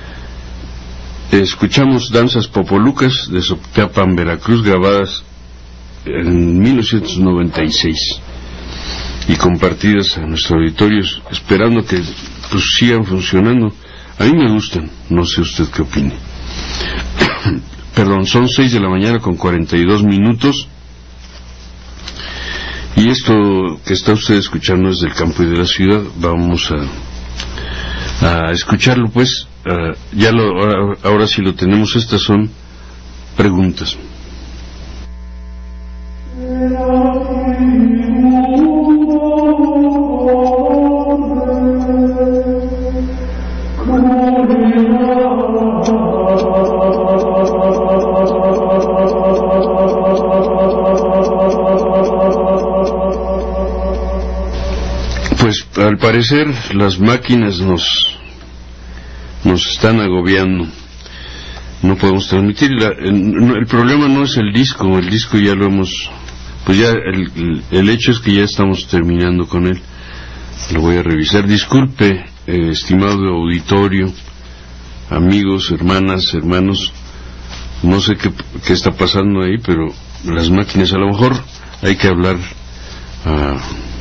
Escuchamos Danzas Popolucas de Soctapan, Veracruz, grabadas en mil novecientos noventa y seis y compartidas a nuestros auditorios, esperando que pues sigan funcionando. A mí me gustan, no sé usted qué opine. Perdón, son seis de la mañana con cuarenta y dos minutos. Y esto que está usted escuchando es del campo y de la ciudad. Vamos a, a escucharlo, pues. Uh, ya lo, ahora, ahora sí lo tenemos. Estas son preguntas. Pues al parecer las máquinas nos nos están agobiando, no podemos transmitir. La, el, el problema no es el disco, el disco ya lo hemos, pues ya el, el, el hecho es que ya estamos terminando con él. Lo voy a revisar. Disculpe, eh, estimado auditorio, amigos, hermanas, hermanos, no sé qué, qué está pasando ahí, pero las máquinas, a lo mejor hay que hablar a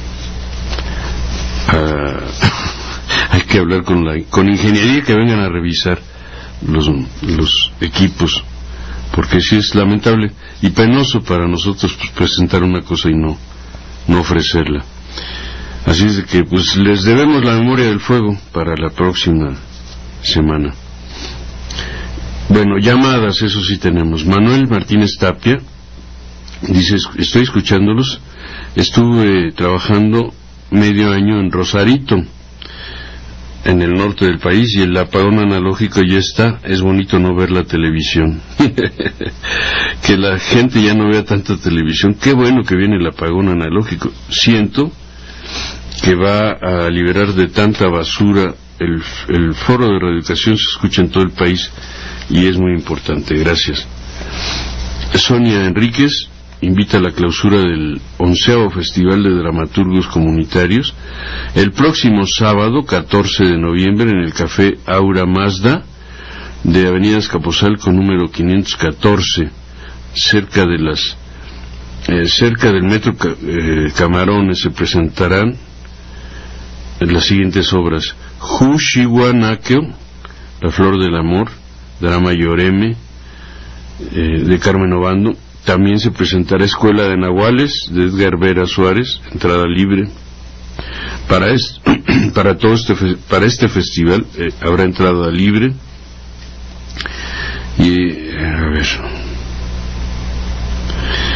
Uh, hay que hablar con la con ingeniería, que vengan a revisar los, los equipos, porque sí es lamentable y penoso para nosotros pues, presentar una cosa y no no ofrecerla. Así es de que pues les debemos la Memoria del Fuego para la próxima semana. Bueno, llamadas, eso sí tenemos. Manuel Martínez Tapia dice: estoy escuchándolos, estuve trabajando medio año en Rosarito, en el norte del país, y el apagón analógico ya está. Es bonito no ver la televisión. Que la gente ya no vea tanta televisión. Qué bueno que viene el apagón analógico. Siento que va a liberar de tanta basura. El, el foro de radioeducación se escucha en todo el país y es muy importante. Gracias. Sonia Enríquez invita a la clausura del onceavo Festival de Dramaturgos Comunitarios el próximo sábado catorce de noviembre en el Café Aura Mazda de Avenida Escaposalco número quinientos catorce, cerca de las eh, cerca del Metro eh, Camarones. Se presentarán las siguientes obras: Hushiwanakeo, La Flor del Amor, drama Lloreme, eh, de Carmen Obando. También se presentará Escuela de Nahuales, de Edgar Vera Suárez, entrada libre. Para este, para todo este, para este festival eh, habrá entrada libre. Y, a ver,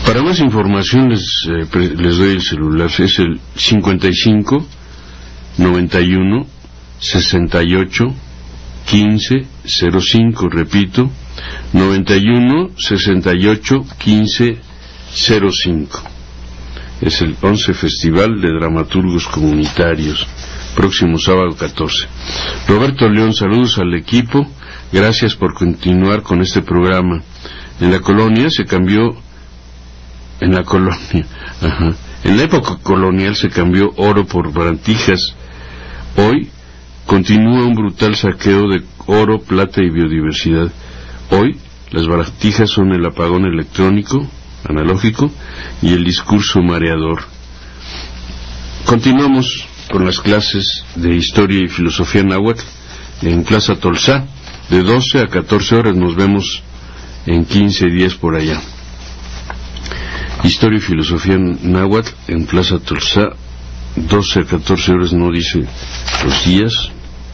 Para más información les, eh, pre, les doy el celular, es el cincuenta y cinco, noventa y uno, sesenta y ocho, quince, cero cinco, repito, noventa y uno, sesenta y ocho, quince, cero cinco. Es el once Festival de Dramaturgos Comunitarios, próximo sábado catorce. Roberto León, saludos al equipo, gracias por continuar con este programa. En la colonia se cambió, en la colonia, ajá, en la época colonial se cambió oro por baratijas. Hoy continúa un brutal saqueo de oro, plata y biodiversidad. Hoy las baratijas son el apagón electrónico, analógico, y el discurso mareador. Continuamos con las clases de Historia y Filosofía Náhuatl en Plaza Tolsá, de doce a catorce horas. Nos vemos en quince días por allá. Historia y Filosofía Náhuatl en Plaza Tolsá, doce a catorce horas, no dice los días,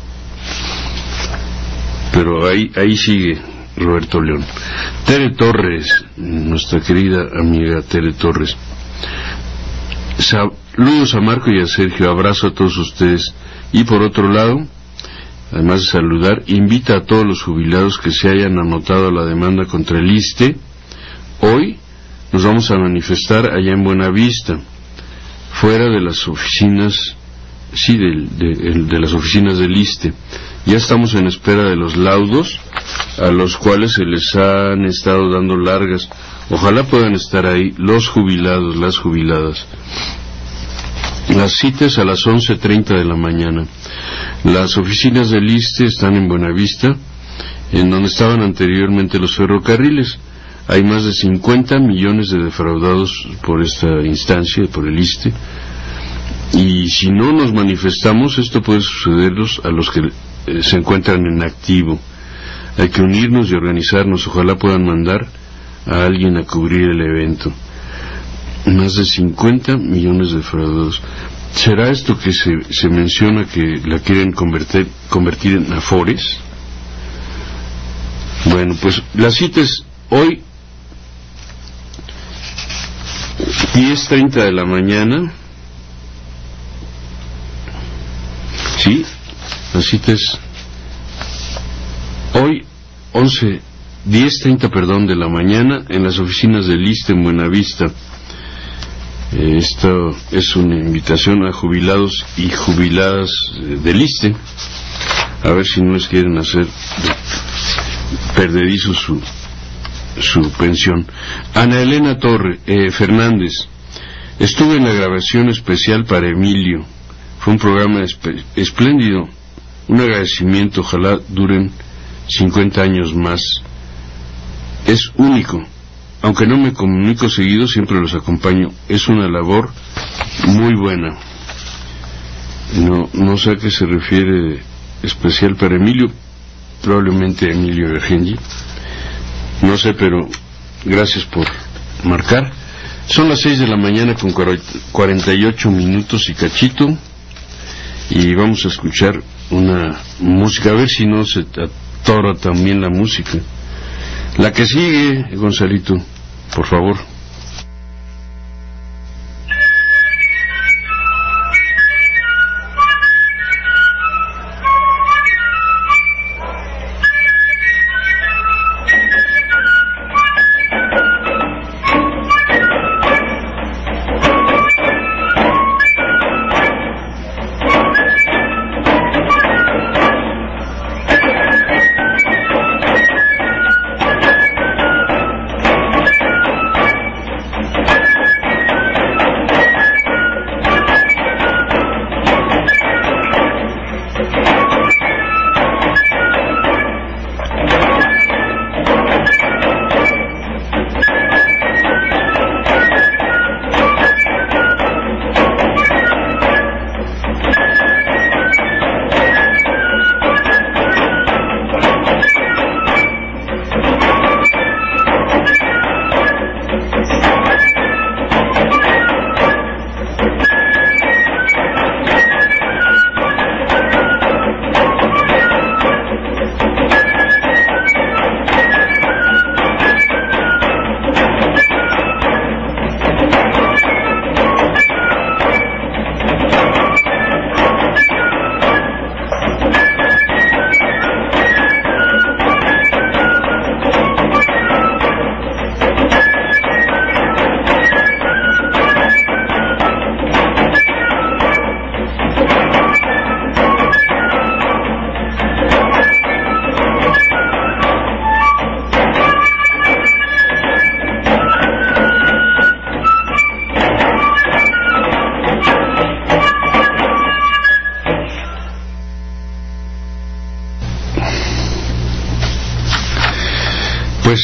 pero ahí, ahí sigue Roberto León. Tere Torres, nuestra querida amiga Tere Torres. Saludos a Marco y a Sergio, abrazo a todos ustedes. Y por otro lado, además de saludar, invita a todos los jubilados que se hayan anotado a la demanda contra el ISSSTE. Hoy nos vamos a manifestar allá en Buenavista, fuera de las oficinas, sí, de, de, de las oficinas del ISSSTE. Ya estamos en espera de los laudos, a los cuales se les han estado dando largas. Ojalá puedan estar ahí los jubilados, las jubiladas. Las citas a las once treinta de la mañana. Las oficinas del ISSSTE están en Buenavista, en donde estaban anteriormente los ferrocarriles. Hay más de cincuenta millones de defraudados por esta instancia, por el ISSSTE, y si no nos manifestamos, esto puede sucederlos a los que eh, se encuentran en activo. Hay que unirnos y organizarnos. Ojalá puedan mandar a alguien a cubrir el evento. Más de cincuenta millones de defraudados. ¿Será esto que se, se menciona que la quieren convertir, convertir en afores? Bueno, pues la cita es hoy, diez treinta de la mañana. Sí, la cita es hoy, once, diez treinta, perdón, de la mañana, en las oficinas del ISSSTE en Buenavista. Eh, esto es una invitación a jubilados y jubiladas eh, del ISSSTE, a ver si no les quieren hacer perdedizo su, su pensión. Ana Elena Torre, eh, Fernández, estuve en la grabación especial para Emilio. Fue un programa espléndido, un agradecimiento, ojalá duren cincuenta años más. Es único, aunque no me comunico seguido, siempre los acompaño. Es una labor muy buena. No, no sé a qué se refiere especial para Emilio, probablemente Emilio Vergengi, no sé, pero gracias por marcar. Son las seis de la mañana con cuarenta y ocho minutos y cachito. Y vamos a escuchar una música, a ver si no se atora también la música. La que sigue, Gonzalito, por favor.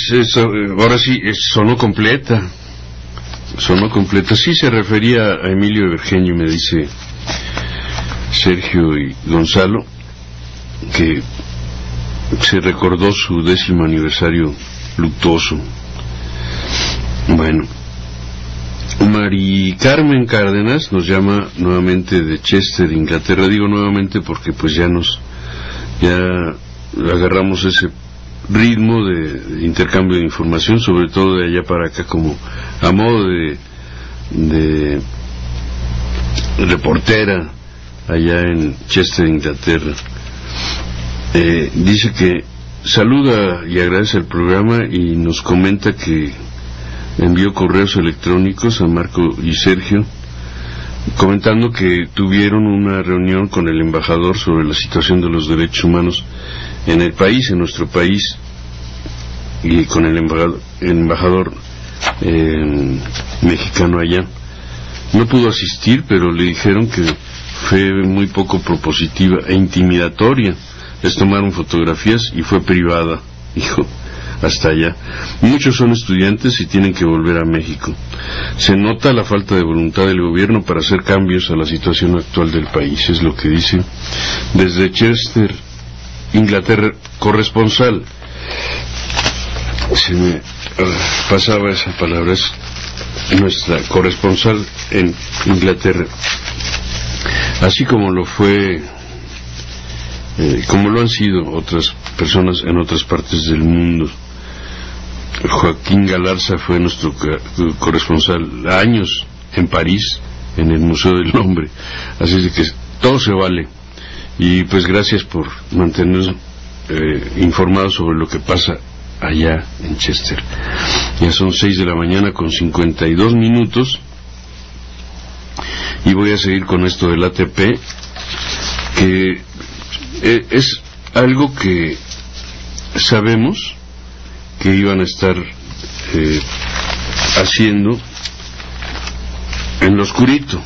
eso, ahora sí, sonó completa. Sonó completa. Sí se refería a Emilio Evergenio, me dice Sergio y Gonzalo, que se recordó su décimo aniversario luctuoso. Bueno, Mari Carmen Cárdenas nos llama nuevamente de Chester, Inglaterra. Digo nuevamente porque pues ya nos ya agarramos ese ritmo de, de intercambio de información, sobre todo de allá para acá, como a modo de, de reportera allá en Chester, Inglaterra. Eh, dice que saluda y agradece el programa y nos comenta que envió correos electrónicos a Marco y Sergio comentando que tuvieron una reunión con el embajador sobre la situación de los derechos humanos en el país, en nuestro país, y con el embajador, el embajador eh, mexicano allá. No pudo asistir, pero le dijeron que fue muy poco propositiva e intimidatoria. Les tomaron fotografías y fue privada, hijo, hasta allá. Muchos son estudiantes y tienen que volver a México. Se nota la falta de voluntad del gobierno para hacer cambios a la situación actual del país, es lo que dice desde Chester, Inglaterra, corresponsal. Se me uh, pasaba esa palabra, es nuestra corresponsal en Inglaterra, así como lo fue eh, como lo han sido otras personas en otras partes del mundo. Joaquín Galarza fue nuestro corresponsal años en París, en el Museo del Hombre, así de que todo se vale. Y pues gracias por mantenernos eh, informados sobre lo que pasa allá en Chester. Ya son seis de la mañana con cincuenta y dos minutos y voy a seguir con esto del A T P, que eh, es algo que sabemos que iban a estar eh, haciendo en lo oscurito,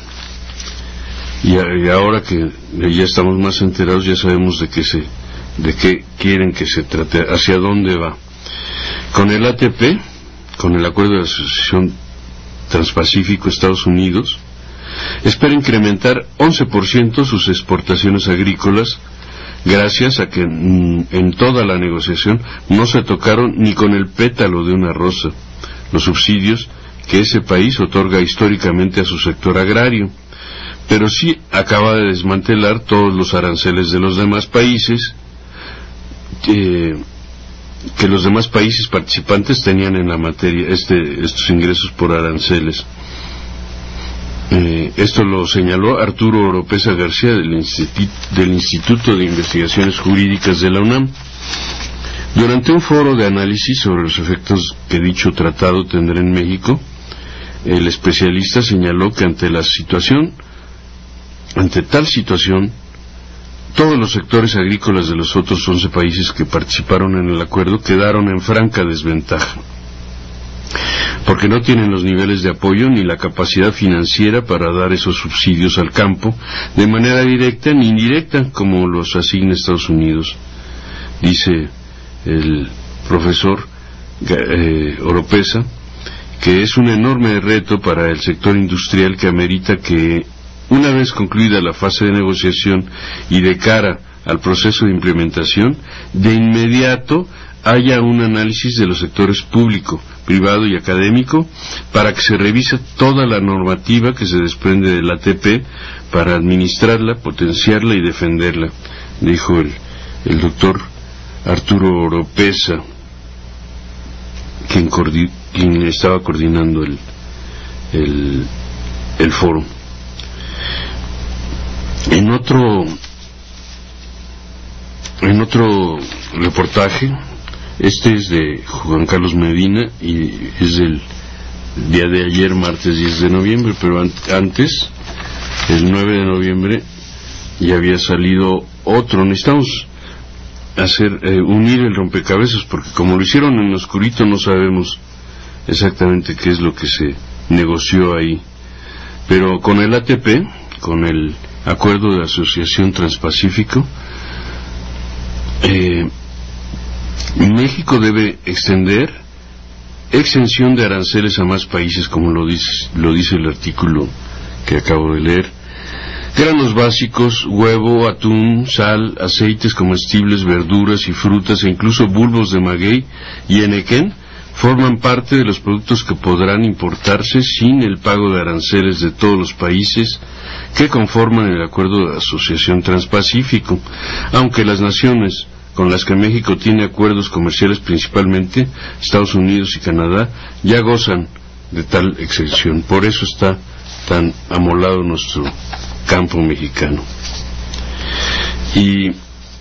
y, a, y ahora que ya estamos más enterados, ya sabemos de qué se de qué quieren que se trate, hacia dónde va. Con el A T P, con el Acuerdo de Asociación Transpacífico Estados Unidos, espera incrementar once por ciento sus exportaciones agrícolas, gracias a que en, en toda la negociación no se tocaron ni con el pétalo de una rosa los subsidios que ese país otorga históricamente a su sector agrario, pero sí acaba de desmantelar todos los aranceles de los demás países eh, que los demás países participantes tenían en la materia, este, estos ingresos por aranceles. Eh, esto lo señaló Arturo Oropesa García del, Institut, del Instituto de Investigaciones Jurídicas de la UNAM durante un foro de análisis sobre los efectos que dicho tratado tendrá en México. El especialista señaló que ante la situación, ante tal situación, todos los sectores agrícolas de los otros once países que participaron en el acuerdo quedaron en franca desventaja, porque no tienen los niveles de apoyo ni la capacidad financiera para dar esos subsidios al campo de manera directa ni indirecta como los asigna Estados Unidos. Dice el profesor eh, Oropesa que es un enorme reto para el sector industrial que amerita que, una vez concluida la fase de negociación y de cara al proceso de implementación, de inmediato haya un análisis de los sectores público, privado y académico para que se revise toda la normativa que se desprende del A T P para administrarla, potenciarla y defenderla, dijo el, el doctor Arturo Oropesa, quien, coordi, quien estaba coordinando el, el, el foro. En otro en otro reportaje, este es de Juan Carlos Medina y es del día de ayer, martes diez de noviembre, pero an antes, el nueve de noviembre, ya había salido otro. Necesitamos hacer eh, unir el rompecabezas, porque como lo hicieron en oscurito no sabemos exactamente qué es lo que se negoció ahí. Pero con el A T P, con el Acuerdo de Asociación Transpacífico, eh, México debe extender exención de aranceles a más países, como lo dice, lo dice el artículo que acabo de leer. Granos básicos, huevo, atún, sal, aceites comestibles, verduras y frutas e incluso bulbos de maguey y enequén forman parte de los productos que podrán importarse sin el pago de aranceles de todos los países que conforman el Acuerdo de Asociación Transpacífico, aunque las naciones con las que México tiene acuerdos comerciales, principalmente Estados Unidos y Canadá, ya gozan de tal exención. Por eso está tan amolado nuestro campo mexicano. Y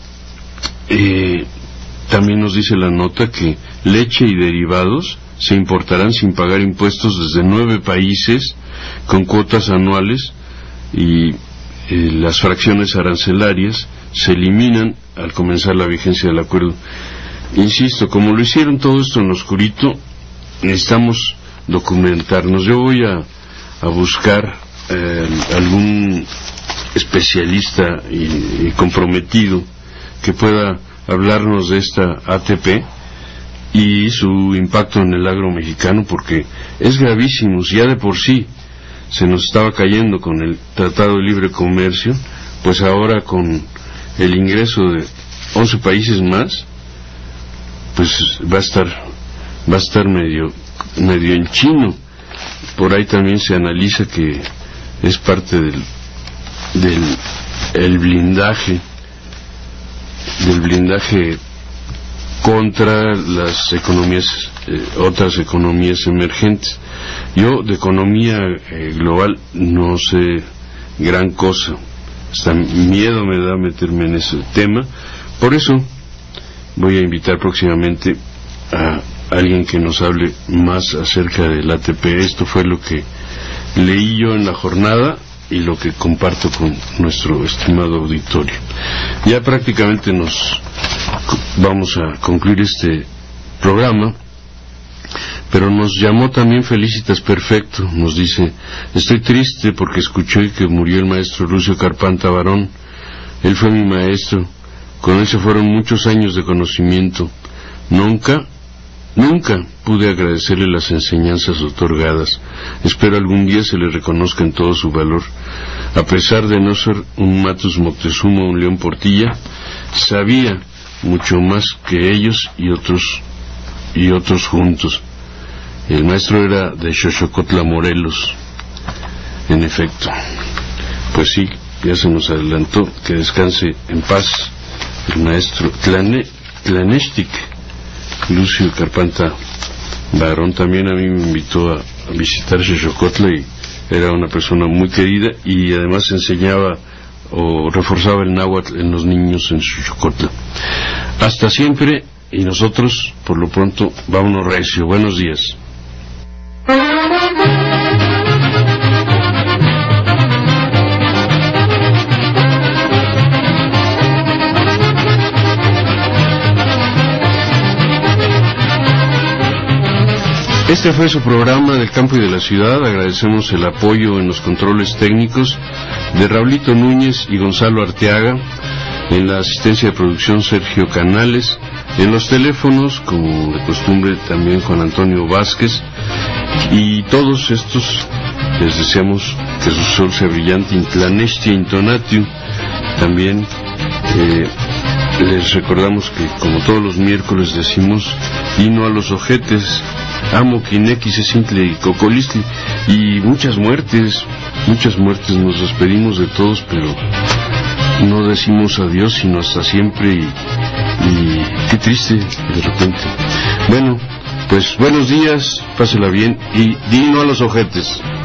eh, también nos dice la nota que leche y derivados se importarán sin pagar impuestos desde nueve países con cuotas anuales, y eh, las fracciones arancelarias se eliminan al comenzar la vigencia del acuerdo. Insisto, como lo hicieron todo esto en oscurito, necesitamos documentarnos. Yo voy a, a buscar eh, algún especialista y, y comprometido que pueda hablarnos de esta A T P y su impacto en el agro mexicano, porque es gravísimo. Si ya de por sí se nos estaba cayendo con el Tratado de Libre Comercio, pues ahora con el ingreso de once países más, pues va a estar va a estar medio medio en chino. Por ahí también se analiza que es parte del del el blindaje del blindaje contra las economías, eh, otras economías emergentes. Yo de economía eh, global no sé gran cosa, hasta miedo me da meterme en ese tema. Por eso voy a invitar próximamente a alguien que nos hable más acerca del A T P. Esto fue lo que leí yo en la jornada y lo que comparto con nuestro estimado auditorio. Ya prácticamente nos vamos a concluir este programa, pero nos llamó también Felicitas Perfecto. Nos dice: estoy triste porque escuché que murió el maestro Lucio Carpanta Barón. Él fue mi maestro, con él se fueron muchos años de conocimiento. Nunca Nunca pude agradecerle las enseñanzas otorgadas. Espero algún día se le reconozca en todo su valor. A pesar de no ser un Matus Moctezuma o un León Portilla, sabía mucho más que ellos y otros y otros juntos. El maestro era de Xochocotla, Morelos. En efecto, pues sí, ya se nos adelantó. Que descanse en paz el maestro Tlane, Tlanextic Lucio Carpanta Barón. También a mí me invitó a visitar Xochocotla y era una persona muy querida, y además enseñaba o reforzaba el náhuatl en los niños en Xochocotla. Hasta siempre, y nosotros por lo pronto vámonos recio. Buenos días. Este fue su programa del campo y de la ciudad. Agradecemos el apoyo en los controles técnicos de Raulito Núñez y Gonzalo Arteaga, en la asistencia de producción Sergio Canales, en los teléfonos, como de costumbre, también Juan Antonio Vázquez, y todos estos les deseamos que su sol sea brillante, Intlanestia Intonatio. También eh, les recordamos que, como todos los miércoles decimos, Dino a los ojetes, Amo Quinequis, Ecintle y Cocolistli, y muchas muertes, muchas muertes. Nos despedimos de todos, pero no decimos adiós, sino hasta siempre, y, y qué triste de repente. Bueno, pues buenos días, pásela bien y Dino a los ojetes.